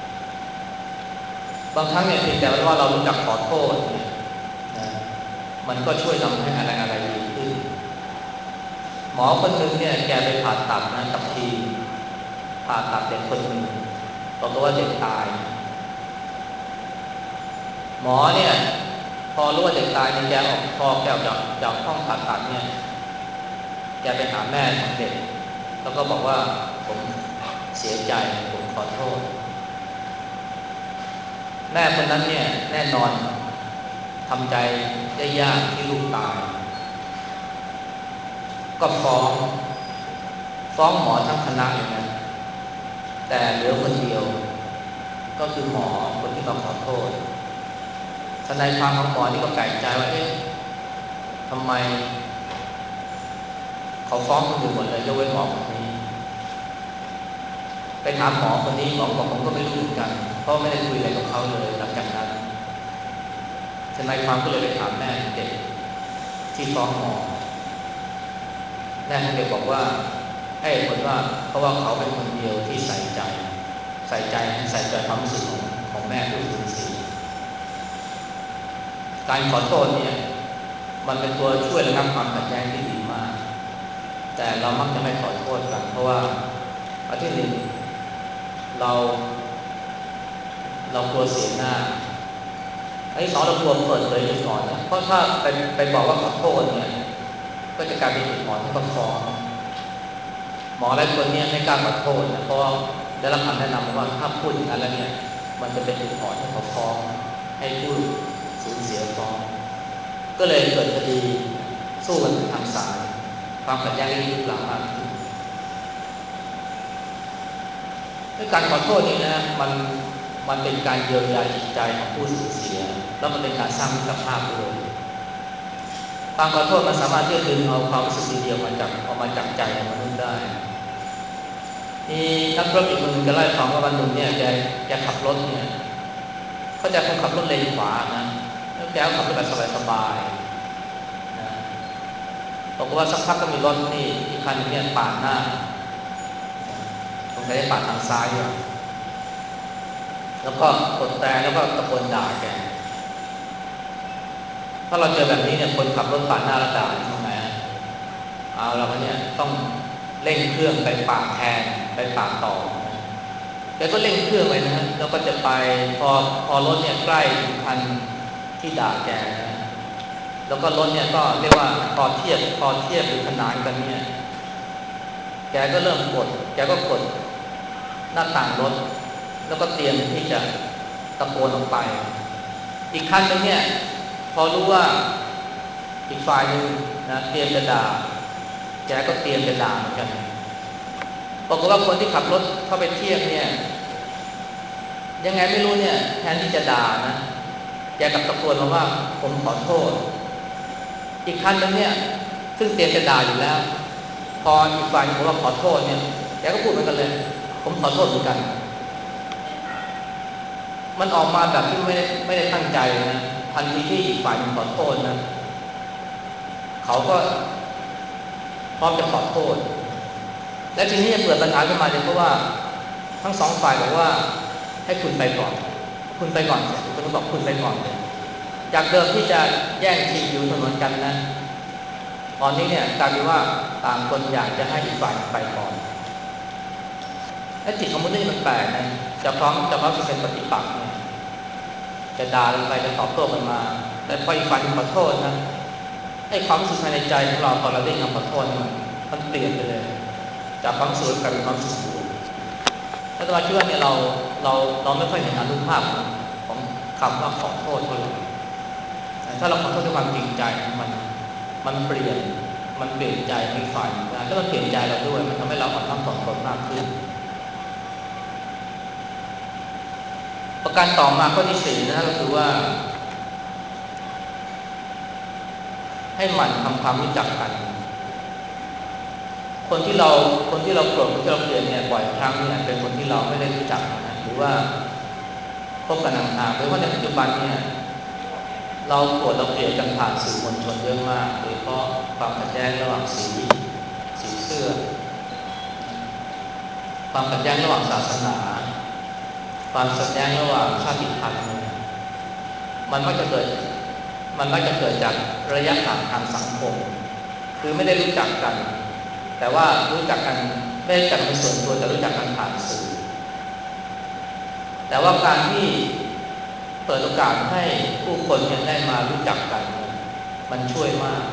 บางครั้งเนี่ยเพียงแต่ว่าเรารู้จักขอโทษเนี่ยนะมันก็ช่วยทำให้อะไรอะไรดีขึ้นหมอคนหนึ่งเนี่ยแกไปผ่าตัดนะกับทีมผ่าตัดเด็กคนหนึ่งปรากฏว่าเด็กตายหมอเนี่ยพอรู้ว่าเด็กตายนี่แกออกพอแกออกจากจากห้องผ่าตัดเนี่ยแกไปหาแม่ของเด็กแล้วก็บอกว่าผมเสียใจผมขอโทษแม่คนนั้นเนี่ยแน่นอนทำใจได้ยากที่ลูกตายก็ฟ้องฟ้องหมอทั้งคณะเลยนะแต่เหลือคนเดียวก็คือหมอคนที่มาขอโทษทนายความของหมอนี่ก็แปลกใจว่าเอ๊ะทำไมเขาฟ้องคนอื่นหมดเลยยกเว้นหมอคนนี้ไปถามหมอคนนี้หมอบอกผมก็ไม่รู้เหมือนกันเพราะไม่ได้คุยอะไรกับเขาเลยหลังจากนั้นทนายความก็เลยไปถามแม่เด็กที่ฟ้องหมอแม่ของเด็กบอกว่าให้ผลว่าเพราะว่าเขาเป็นคนเดียวที่ใส่ใจใส่ใจใส่ใจความรู้สึกของของแม่ผู้สูญเสียการขอโทษเนี่ยมันเป็นตัวช่วยระงับความขัดแย้งที่ดีมากแต่เรามักจะไม่ขอโทษกันเพราะว่าอันที่หนึ่งเราเรากลัวเสียหน้าไอ้สองเรากลัวเปิดเผยจุดอ่อนนะเพราะถ้าไปไปบอกว่าขอโทษเนี่ยก็จะกลายเป็นจุดอ่อนที่เขาฟ้องหมอหลายคนเนี่ยไม่กล้าขอโทษนะเพราะได้รับคำแนะนำว่าถ้าพูดอย่างนั้นแล้วเนี่ยมันจะเป็นจุดอ่อนให้เขาฟ้องให้ผู้สูญเสียฟ้องก็เลยเกิดคดีสู้กันทางศาลความขัดแย้งที่ลุกลามมากขึ้นด้วยการขอโทษนี่นะมันมันเป็นการเยียวยาจิตใจของผู้สูญเสียแล้วมันเป็นการสร้างมิตรภาพด้วยความขอโทษมันสามารถที่จะดึงเอาความรู้สึกดีๆออกมาจากออกมาจากใจของมนุษย์ได้มีนักธุรกิจคนหนึ่งจะเล่าให้ฟังว่าวันหนึ่งเนี่ยแกแกขับรถเนี่ยเขาจะคงขับรถเลนขวานะแล้วแกขับรถแบบสบายๆนะบอกว่าสักพักก็มีรถนี่อีกคันนึงเนี่ยปาดหน้าสงสัยจะปาดทางซ้ายด้วยแล้วก็กดแตรแล้วก็ตะโกนด่าแกถ้าเราเจอแบบนี้เนี่ยคนขับรถปาดหน้าแล้วด่าทำไงเอาเราเนี่ยต้องเร่งเครื่องไปปาดแทนไปปาดต่อแกก็เร่งเครื่องไปนะฮะแล้วก็จะไปพอพอรถเนี่ยใกล้ถึงคันที่ด่าแกนะแล้วก็รถเนี่ยก็เรียกว่าพอเทียบพอเทียบหรือขนานกันเนี่ยแกก็เริ่มกดแกก็กดหน้าต่างรถแล้วก็เตรียมที่จะตะโกนออกไปอีกคันนึงเนี่ยพอรู้ว่าอีกฝ่ายนึงนะเตรียมจะด่าแกก็เตรียมจะด่าเหมือนกันบอกว่าคนที่ขับรถเข้าไปเทียบเนี่ยยังไงไม่รู้เนี่ยแทนที่จะด่านะแกกลับตะโกนมาว่าผมขอโทษอีกท่านนึงเนี่ยซึ่งเตรียมจะด่าอยู่แล้วพออีกฝ่ายบอกว่าขอโทษเนี่ยแกก็พูดเหมือนกันเลยผมขอโทษเหมือนกันมันออกมาแบบที่ไม่ได้ไม่ได้ตั้งใจนะทันทีที่อีกฝ่ายขอโทษนะเขาก็พร้อมจะขอโทษและทีนี้จะเกิดปัญหาขึ้นมาเนี่ยเพราะว่าทั้งสองฝ่ายบอกว่าให้คุณไปก่อนคุณไปก่อนคุณก็บอกคุณไปก่อนจากเดิมที่จะแย่งชิงอยู่ถนนกันนะตอนนี้เนี่ยกลายเป็นว่าต่างคนอยากจะให้อีกฝ่ายไปก่อนไอ้จิตของมนุษย์มันแปลกนะจะพร้อมจะพร้อมจะเป็นปฏิปักษ์เนี่ยจะด่ากันไปจะตอบโต้กันมาแต่พออีกฝ่ายขอโทษนะไอ้ความรู้สึกภายในใจของเราพอเราได้คำขอโทษมันมันเปลี่ยนไปเลยจากความสุขกลายเป็นความสุขบวกถ้าตัวคิดว่าเนี่ยเราเราเราไม่ค่อยเห็นอนุภาพของของคำว่าขอโทษเท่าไหร่ถ้าเราขอโทษด้วยความจริงใจมันมันเปลี่ยนมันเปลี่ยนใจอีกฝ่ายนะถ้ามันเปลี่ยนใจเราด้วยมันทำให้เราอ่อนน้อมถ่อมตนมากขึ้นประการต่อมาข้อที่สี่นะก็คือว่าให้หมั่นทำความรู้จักกันคนที่เราคนที่เราโกรธคนที่เราเกลียดเนี่ยบ่อยครั้งเนี่ยเป็นคนที่เราไม่ได้รู้จักนะหรือว่าพบกันห่างๆโดยเฉพาะในปัจจุบันเนี่ยเราโกรธเราเกลียดกันผ่านสื่อมวลชนเยอะมากโดยเฉพาะความขัดแย้งระหว่างสีสีเสื้อความขัดแย้งระหว่างศาสนาความขัดแย้งระหว่างชาติพันธุ์เนี่ยมันมักจะเกิดมันมักจะเกิดจากระยะห่างทางสังคมคือไม่ได้รู้จักกันแต่ว่ารู้จักกันไม่ได้จักเป็นส่วนตัวแต่รู้จักกันผ่านสื่อแต่ว่าการที่เปิดโอกาสให้ผู้คนเนี่ยได้มารู้จักกันมันช่วยมาก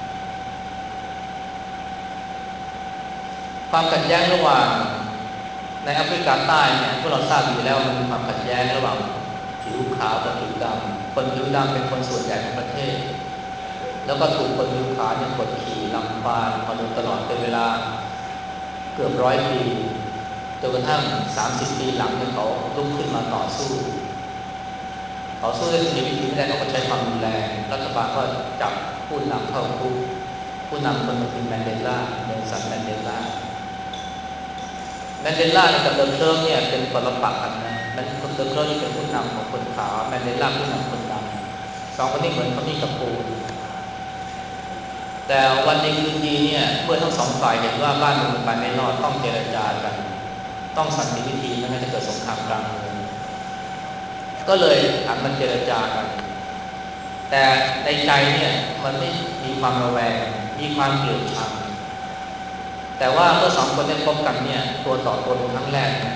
ความขัดแย้งระหว่างในแอฟริกาใต้เนี่ยพวกเราทราบดีแล้วมันมีความขัดแย้งระหว่างผิวขาวกับผิวดำคนผิวดำเป็นคนส่วนใหญ่ของประเทศแล้วก็ถูกคนผิวขาวเนี่ยกดขี่รังควานมาโดยตลอดเป็นเวลาเกือบร้อยปีจนกระทั่งสามสิบปีหลังเนี่ยเขาลุกขึ้นมาต่อสู้ต่อสู้ด้วยวิธีไม่ได้เขาก็ใช้ความรุนแรงรัฐบาลก็จับผู้นำเข้าคุกผู้นำคนนึงคือแมนเดลาเนลสันแมนเดลาแมนเดลากับเดอ เคลิร์กเนี่ยเป็นคนละฝั่งกันนะแมนเดลเคลิร์กนี่เป็นผู้นำของคนขาวแมนเดลาผู้นำคนดำสองคนนี้เหมือนเขามีกับปูนแต่วันดีคืนดีเนี่ยเมื่อทั้งสองฝ่ายเห็นว่าบ้านเมืองไปไม่รอดต้องเจรจากันต้องสันติวิธีไม่งั้นจะเกิดสงครามกลางเมืองก็เลยหันมาเจรจากันแต่ในใจเนี่ยมันไม่มีความระแวงมีความเกลียดชังแต่ว่าเมื่อสองคนได้พบกันเนี่ยตัวต่อตัวเป็นครั้งแรกเนี่ย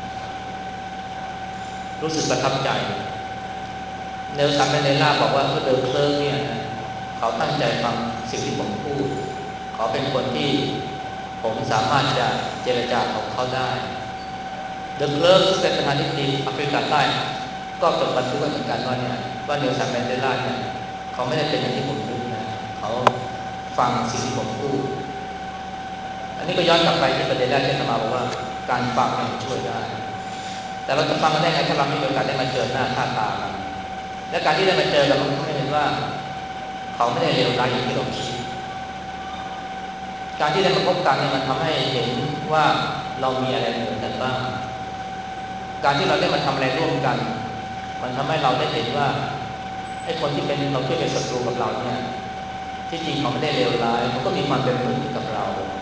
รู้สึกประทับใจเนลสันแมนเดลาบอกว่าเมื่อเดอ เคลิร์กเนี่ยนะเขาตั้งใจฟังสิ่งที่ผมพูดเขาเป็นคนที่ผมสามารถจะเจรจากับเขาได้เดอ เคลิร์กซึ่งเป็นประธานาธิบดีแอฟริกาใต้ก็จดบันทึกไว้เหมือนกันว่าเนี่ยว่าเนลสันแมนเดลาเนี่ยเขาไม่ได้เป็นอย่างที่ผมนึกนะเขาฟังสิ่งที่ผมพูดอันนี้ก็ย้อนกลับไปที่ประเด็นแรกที่อาตมาบอกว่าการฟังมันช่วยได้แต่เราจะฟังกันได้ไงถ้าเราไม่มีโอกาสได้มาเจอหน้าค่าตากันและการที่ได้มาเจอกันมันทำให้เห็นว่าเขาไม่ได้เลวร้ายอย่างที่เราคิดการที่ได้มาพบกันเนี่ยมันทำให้เห็นว่าเรามีอะไรเหมือนกันบ้างการที่เราได้มาทำอะไรร่วมกันมันทำให้เราได้เห็นว่าไอ้คนที่เป็นเราคิดเป็นศัตรูกับเราเนี่ยที่จริงเขาไม่ได้เลวร้ายเขาก็มีความเป็นมนุษย์กับเรา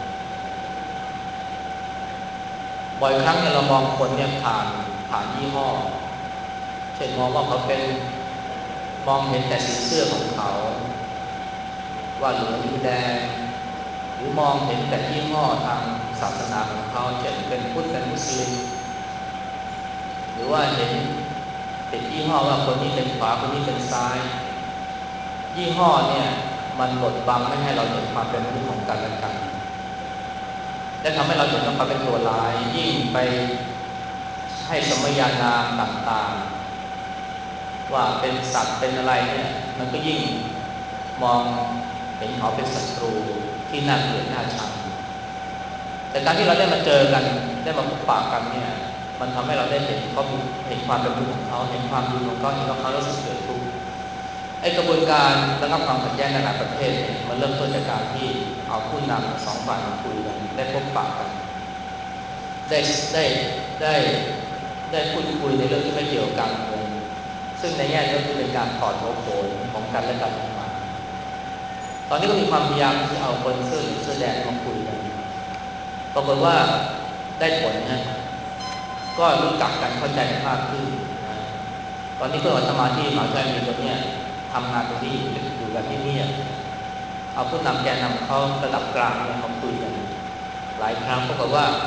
บ่อยครั้งเนี่ยเรามองคนเนี่ยผ่านผ่านยี่ห้อเช่นมองว่าเขาเป็นมองเห็นแต่สีเสื้อของเขาว่าเหลืองหรือแดงหรือมองเห็นแต่ยี่ห้อทางศาสนาของเขาเช่นเป็นพุทธเป็นมุสลิมหรือว่าเห็นติดยี่ห้อว่าคนนี้เป็นขวาคนนี้เป็นซ้ายยี่ห้อเนี่ยมันบดบังไม่ให้เราเห็นความเป็นมนุษย์ของกันและกันและทำให้เราเห็นว่าเขาเป็นตัวร้ายยิ่งไปให้สมญานามต่างๆว่าเป็นสัตว์เป็นอะไรเนี่ยมันก็ยิ่งมองเห็นเขาเป็นศัตรูที่น่าเกลียดน่าชังแต่การที่เราได้มาเจอกันได้มาพบปะกันเนี่ยมันทำให้เราได้เห็นเขาเห็นความเป็นอยู่ของเขาเห็นความดีของเขาเห็นว่าเขารู้สึกเกิดทุกข์ไอ้กระบวนการระงับความขัดแย้งในหลายประเทศเนี่ยมันเริ่มต้นจากการที่เอาผู้นำสองฝ่ายมาคุยกันได้พบปะกันได้ได้ได้ได้พูดคุยในเรื่องที่ไม่เกี่ยวกับการเมืองซึ่งในแง่นี้ก็คือเป็นการถอดหัวโขนของกันและกันออกมาตอนนี้ก็มีความพยายามที่เอาคนเสื้อเหลืองเสื้อแดงมาคุยกันปรากฏว่าได้ผลนะก็รู้จักกันเข้าใจกันมากขึ้นนะตอนนี้เพื่อนอาตมาที่มหาวิทยาลัยมีคนเนี่ยทำงานตรงนี้อยู่อยู่แบบนี้เนี่ยเอาผู้นำแกนนำเขาระดับกลางเนี่ยมาคุยกันหลายครั้งปรากฏว่า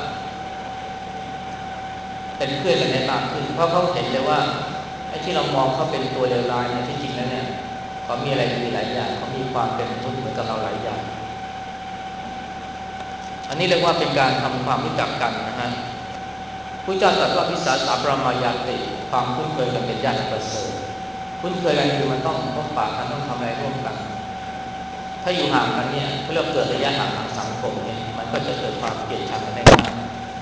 เป็นเพื่อนกันได้มากขึ้นเพราะเขาเห็นเลยว่าไอ้ที่เรามองเขาเป็นตัวเลวร้ายเนี่ยที่จริงแล้วเนี่ยเขามีอะไรดีหลายอย่างเขามีความเป็นมนุษย์เหมือนกับเราหลายอย่างอันนี้เรียกว่าเป็นการทำความรู้จักกันนะฮะพุทธเจ้าตรัสว่าวิสาสะปรมายาติความคุ้นเคยกันเป็นญาติประเสริฐคุ้นเคยกันคือมันต้องพบปะกันต้องทำอะไรร่วมกันถ้าอยู่ห่างกันเนี่ยเพื่อเกิดระยะห่างทางสังคมเนี่ยมันก็จะเกิดความเกลียดชังกันได้ง่าย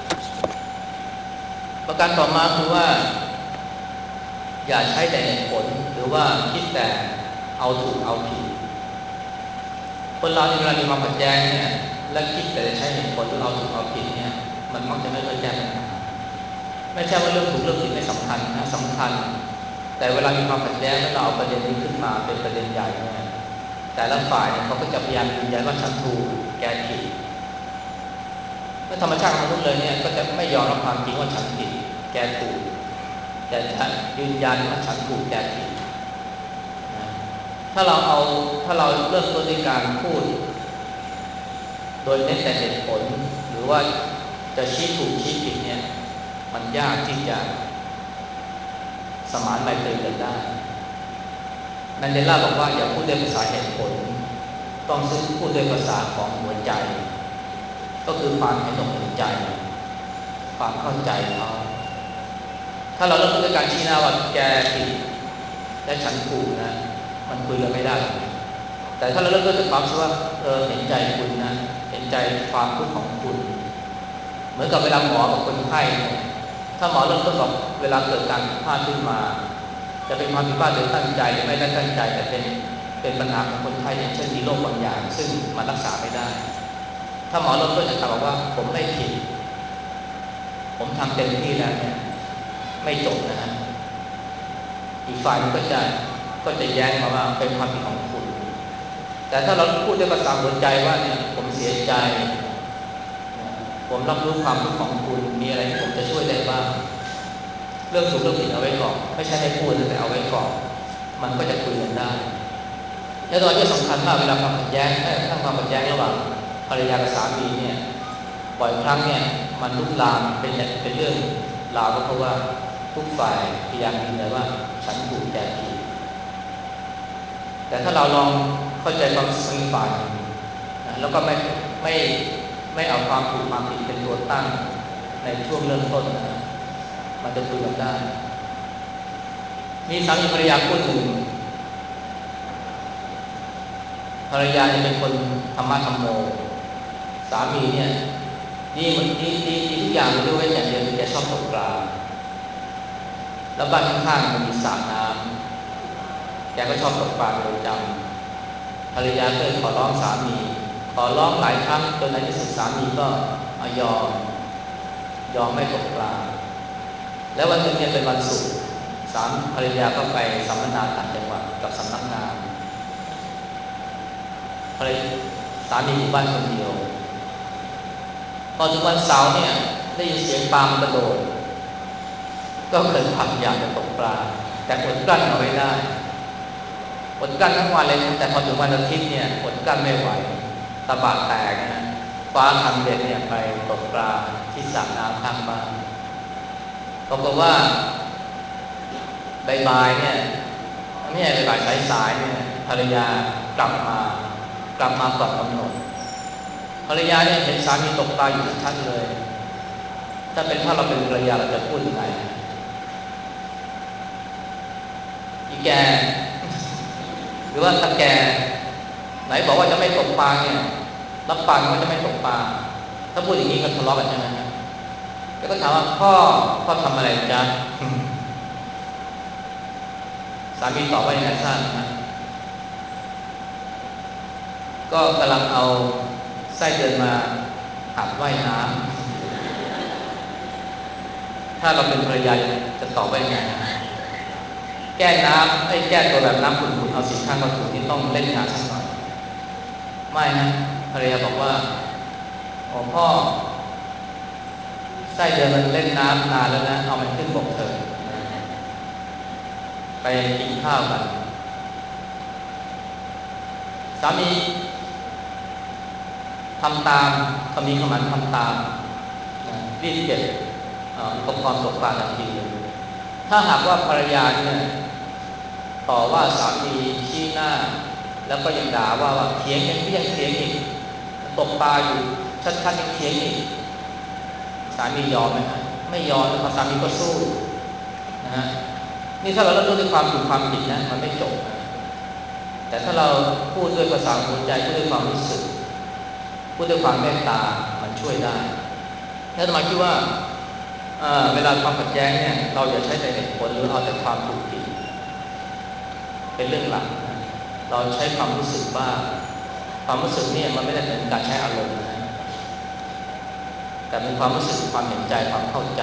ประการต่อมาคือว่าอย่าใช้แต่เหตุผลหรือว่าคิดแต่เอาถูกเอาผิดคนเราเวลามีความขัดแย้งเนี่ยและคิดแต่จะใช้เหตุผลหรือเอาถูกเอาผิดเนี่ยมันมักจะไม่ค่อยแก้ปัญหาไม่ใช่ว่าเรื่องถูกเรื่องผิดไม่สำคัญนะสำคัญแต่เวลามีความขัดแย้งแล้วเราเอาประเด็นนี้ขึ้นมาเป็นประเด็นใหญ่เนี่ยแต่ละฝ่ายเนี่ยเขาก็จะพยายามยืนยันว่าฉันถูกแกผิดเมื่อธรรมชาติของมนุษย์เลยเนี่ยก็จะไม่ยอมรับความจริงว่าฉันผิดแกถูกแต่จะยืนยันว่าฉันถูกแกผิดนะถ้าเราเอาถ้าเราเริ่มต้นด้วยการพูดโดยเน้นแต่เหตุผลหรือว่าจะชี้ถูกชี้ผิดเนี่ยมันยากที่จะสมานไมตรีกันได้แมนเดลาบอกว่าอย่าพูดด้วยภาษาเหตุผลต้องพูดด้วยภาษาของหัวใจก็คือความเห็นอกเห็นใจความเข้าใจเขาถ้าเราเริ่มต้นด้วยการชี้หน้าว่าแกผิดและฉันถูกนะมันคุยกันไม่ได้แต่ถ้าเราเริ่มต้นจากความว่าเออเห็นใจคุณนะเห็นใจความทุกข์ของคุณเหมือนกับเวลาหมอกับคนไข้เนี่ยถ้าหมอเริ่มต้นบอกเวลาเกิดการผิดพลาดขึ้นมาจะเป็นความผิดพลาดโดยตั้งใจหรือไม่ได้ตั้งใจแต่เป็นเป็นปัญหาของคนไข้อย่างเช่นมีโรคบางอย่างซึ่งมันรักษาไม่ได้ถ้าหมอเริ่มต้นจากการบอกว่าผมไม่ผิดผมทำเต็มที่แล้วเนี่ยไม่จบนะฮะอีกฝ่ายนึงก็จะก็จะแย้งมาว่าเป็นความผิดของคุณแต่ถ้าเราพูดด้วยภาษาหัวใจว่าเนี่ยผมเสียใจผมรับรู้ความทุกข์ของคุณมีอะไรที่ผมจะช่วยได้บ้างเรื่องถูกเรื่องผิดเอาไว้ก่อนไม่ใช่ให้พูดแต่เอาไว้ก่อนมันก็จะคุยกันได้และตอนที่สำคัญมากเวลาความขัดแย้งถ้าทั้งความขัดแย้งระหว่างภรรยากับสามีเนี่ยบ่อยครั้งเนี่ยมันลุกลามเป็นเป็นเรื่องราวก็เพราะว่าทุกฝ่ายพยายามยืนยันว่าฉันถูกแกผิดแต่ถ้าเราลองเข้าใจความรู้สึกอีกฝ่ายนะแล้วก็ไม่ไม่ไม่เอาความถูกความผิดเป็นตัวตั้งในช่วงเริ่มต้นนะมันจะคุยกันได้มีสามีภรรยาคู่หนึ่งภรรยาเนี่ยเป็นคนธรรมะธรรมโมสามีเนี่ยดีเหมือนดีดีดีทุกอย่างด้วยเว้นอย่างเดียวคือแกชอบตกปลาแล้วบ้านข้างๆมันมีสระน้ำแกก็ชอบตกปลาเป็นประจำภรรยาก็เลยขอร้องสามีขอร้องหลายครั้งจนในที่สุดสามีก็ยอมยอมไม่ตกปลาแล้ววันหนึ่งเนี่ยเป็นวันศุกร์สามีภรรยาก็ไปสัมมนาต่างจังหวัดกับสำนักงานภรรยาสามีอยู่บ้านคนเดียวพอถึงวันเสาร์เนี่ยได้ยินเสียงปลามันกระโดดก็เกิดความอยากจะตกปลาแต่อดกลั้นเอาไว้ได้อดกลั้นทั้งวันเลยแต่พอถึงวันอาทิตย์เนี่ยอดกลั้นไม่ไหวตะบะแตกนะคว้าคันเบ็ดเนี่ยไปตกปลาที่สระน้ำข้างบ้านปรากฏว่าบ่ายๆเนี่ยไม่ใช่บ่ายๆสายๆเนี่ยภรรยากลับมากลับมาก่อนกำหนดภรรยาเนี่ยเห็นสามีตกปลาอยู่ชัดเลยถ้าเป็นถ้าเราเป็นภรรยาเราจะพูดยังไงอีแกหรือว่าถ้าแกไหนบอกว่าจะไม่ตกปลาเนี่ยรับปากว่าจะไม่ตกปลาถ้าพูดอย่างนี้ก็ทะเลาะกันใช่ไหมแล้วก็ถามว่าพ่อพ่อทำอะไรจ๊ะสามีตอบว่าอย่างไรทราบนะก็กำลังเอาไส้เดือนมาหัดว่ายน้ำถ้าเราเป็นภรรยาจะตอบว่ายังไงนะแก้น้ำไอ้แก้ตัวแบบน้ำขุ่นๆเอาสีข้างกระถูที่ต้องเล่นงานสักหน่อยไม่นะภรรยาบอกว่าโอ้พ่อไส้เดือนมันเล่นน้ำนานแล้วนะเอามันขึ้นบกเถอะไปกินข้าวกันสามีทำตามคำนี้คำนั้นทำตามรีบเก็บอุปกรณ์ตกปลาทันทีเลยถ้าหากว่าภรรยาเนี่ยต่อว่าสามีชี้หน้าแล้วก็ยังด่าว่าว่าเถียงยังก็ยังเถียงอีกตกปลาอยู่ชัดๆยังเถียงอีกสามียอมไหมฮะไม่ยอมนะครับสามีก็สู้นะฮะนี่ถ้าเราเล่าด้วยความถูกความผิดนะมันไม่จบนะแต่ถ้าเราพูดด้วยภาษาหัวใจพูดด้วยความรู้สึกพูดด้วยความเมตตามันช่วยได้แล้วอาตมาคิดว่าเวลาความขัดแย้งเนี่ยเราอย่าใช้แต่เหตุผลหรือเอาแต่ความถูกผิดเป็นเรื่องหลักนะเราใช้ความรู้สึกบ้างความรู้สึกเนี่ยมันไม่ได้เป็นการใช้อารมณ์นะแต่เป็นความรู้สึกความเห็นใจความเข้าใจ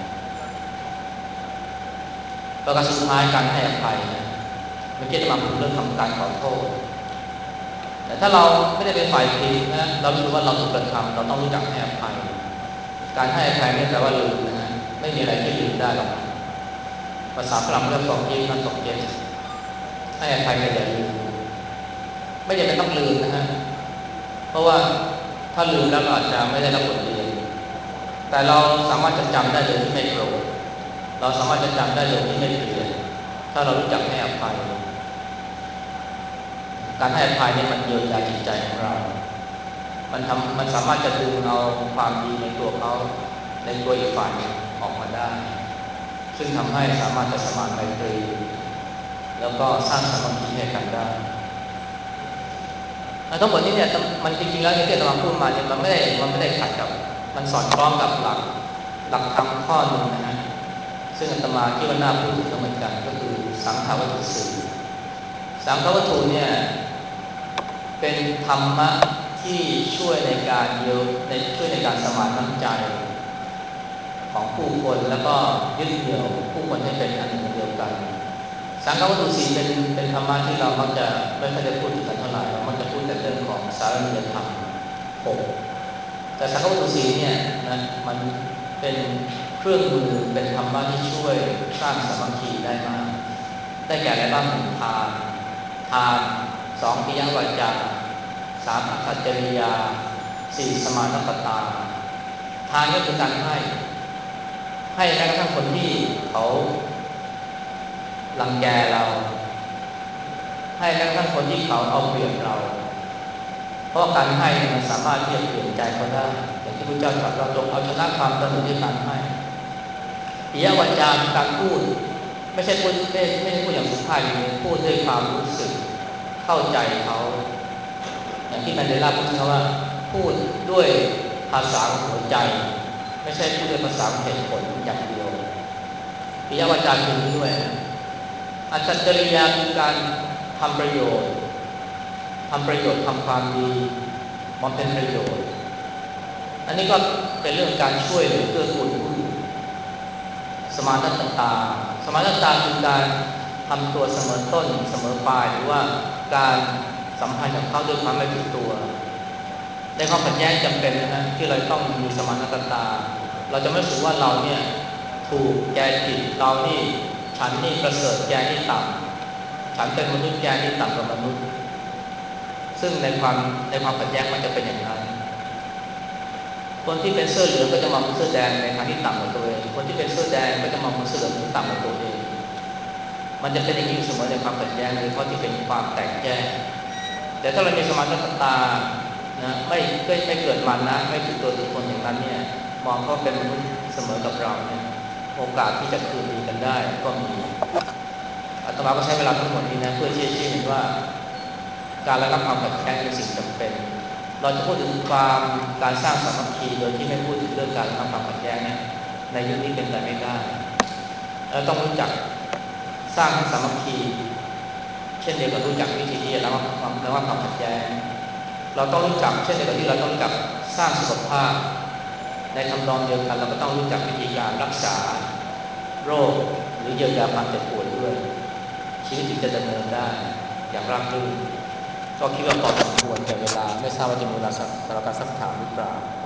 แล้วก็สุดท้ายการให้อภัยนะเมื่อกี้อาตมาพูดเรื่องทำการขอโทษแต่ถ้าเราไม่ได้เป็นฝ่ายผิดนะเรารู้สึกว่าเราถูกกระทำเราต้องรู้จักให้อภัยการให้อภัยไม่แปลว่าลืมนะฮะไม่มีอะไรที่ลืมได้หรอกภาษาฝรั่งเรียก forgive not forget ให้อภัยแต่อย่าลืมไม่จำเป็นต้องลืมนะฮะเพราะว่าถ้าลืมแล้วเราอาจจะไม่ได้รับบทเรียนแต่เราสามารถจะจำได้โดยที่ไม่โกรธเราสามารถจะจำได้โดยที่ไม่เปลี่ยนถ้าเรารู้จักให้อภัยการให้อภัยนี่มันเยียวยาจิตใจของเรามันทำมันสามารถจะดึงเอาความดีในตัวเขาในตัวอีกฝ่ายออกมาได้ซึ่งทำให้สามารถจะสมานไมตรีแล้วก็สร้างสามัคคีให้กันได้ทั้งหมดนี้เนี่ยมันจริงๆแล้วที่อาตมาพูดมาเนี่ยมันไม่ได้มันไม่ได้ขัดกับมันสอดคล้องกับหลักหลักธรรมข้อหนึ่งนะฮะซึ่งอาตมาคิดว่าน่าพูดถึงเหมือนกันก็คือสังขารวัตถุสี่สังขารวัตถุเนี่ยเป็นธรรมะที่ช่วยในการเยียวในช่วยในการสมานน้ำใจของผู้คนแล้วก็ยึดเหนี่ยวผู้คนให้เป็นอันหนึ่งเดียวกันสังขารวัตถุสี่เป็นเป็นธรรมะที่เรามักจะไม่ค่อยได้พูดถึงกันเท่าไหร่เรามักจะพูดแต่เรื่องของสารนิยธรรมหกแต่สังขารวัตถุสี่เนี่ยนะมันเป็นเครื่องมือเป็นธรรมะที่ช่วยสร้างสามัคคีได้มากได้แก่อะไรบ้างหนึ่งทานทานสองปิยวาจาสามอสัจจริยาสี่สมานตตาทานก็คือการให้ให้แม้กระทั่งคนที่เขารังแกเราให้แม้กระทั่งคนที่เขาเอาเปรียบเราเพราะการให้มันสามารถที่จะเปลี่ยนใจเขาได้อย่างที่พระเจ้าตรัสเราจงเอาชนะความตระหนี่ด้วยการให้ปิยวาจาคือการพูดไม่ใช่พูดไม่ไม่ใช่พูดอย่างสุภาพอย่างนี้พูดด้วยความรู้สึกเข้าใจเขาอย่างที่แมนเดลาพูดถึงว่าพูดด้วยภาษาหัวใจไม่ใช่พูดด้วยภาษาเหตุผลอย่างเดียวปิยวาจาคือนี้ด้วยอัจฉริยะคือการทำประโยชน์ทำประโยชน์ทำความดีบำเพ็ญประโยชน์อันนี้ก็เป็นเรื่องการช่วยเหลือเกื้อกูลผู้อื่นสมานตตาสมานตตาคือการทำตัวเสมอต้นเสมอปลายหรือว่าการสัมพันธ์กับเขาด้วยความไม่ถือตัวในความขัดแย้งจำเป็นนะฮะที่เราต้องมีสมานตตาเราจะไม่รู้สึกว่าเราเนี่ยถูกแกผิดเรานี่ฉันนี่ประเสริฐแกนี่ต่ำฉันเป็นมนุษย์แกนี่ต่ำกว่ามนุษย์ซึ่งในความในความขัดแย้งมันจะเป็นอย่างนั้นคนที่เป็นเสื้อเหลืองก็จะมองเสื้อแดงในทางที่ต่ำกว่าตัวเองคนที่เป็นเสื้อแดงก็จะมองเสื้อเหลืองที่ต่ำกว่าตัวเองมันจะเป็นอย่างนี้เสมอในความขัดแย้งหรือเพราะที่เป็นความแตกแยกแต่ถ้าเรามีสมานตานะไม่ไม่ไม่เกิดมันนะไม่ถือตัวถือตนอย่างนั้นเนี่ยมองเขาเป็นมนุษย์เสมอกับเราเนี่ยโอกาสที่จะคืนดีกันได้ก็มีอาตมาก็ใช้เวลาทั้งหมดนี้นะเพื่อชี้ให้เห็นว่าการระงับความขัดแย้งเป็นสิ่งจำเป็นเราจะพูดถึงความการสร้างสามัคคีโดยที่ไม่พูดถึงเรื่องการระงับความขัดแย้งเนี่ยในยุคนี้เป็นไปไม่ได้เราต้องรู้จักสร้างสามัคคีเช่นเดียวกับรู้จักวิธีที่จะระงับความระงับความขัดแย้งเราต้องรู้จักเช่นเดียวกับที่เราต้องรู้จักสร้างสุขภาพในทำนองเดียวกันเราก็ต้องรู้จักวิธีการรักษาโรคหรือเยียวยาความเจ็บปวดด้วยชีวิตถึงจะดำเนินได้อย่างราบรื่นก็คิดว่าพอสมควรแก่เวลาไม่ทราบว่าจะมีเวลาสำหรับการสักถามหรือเปล่า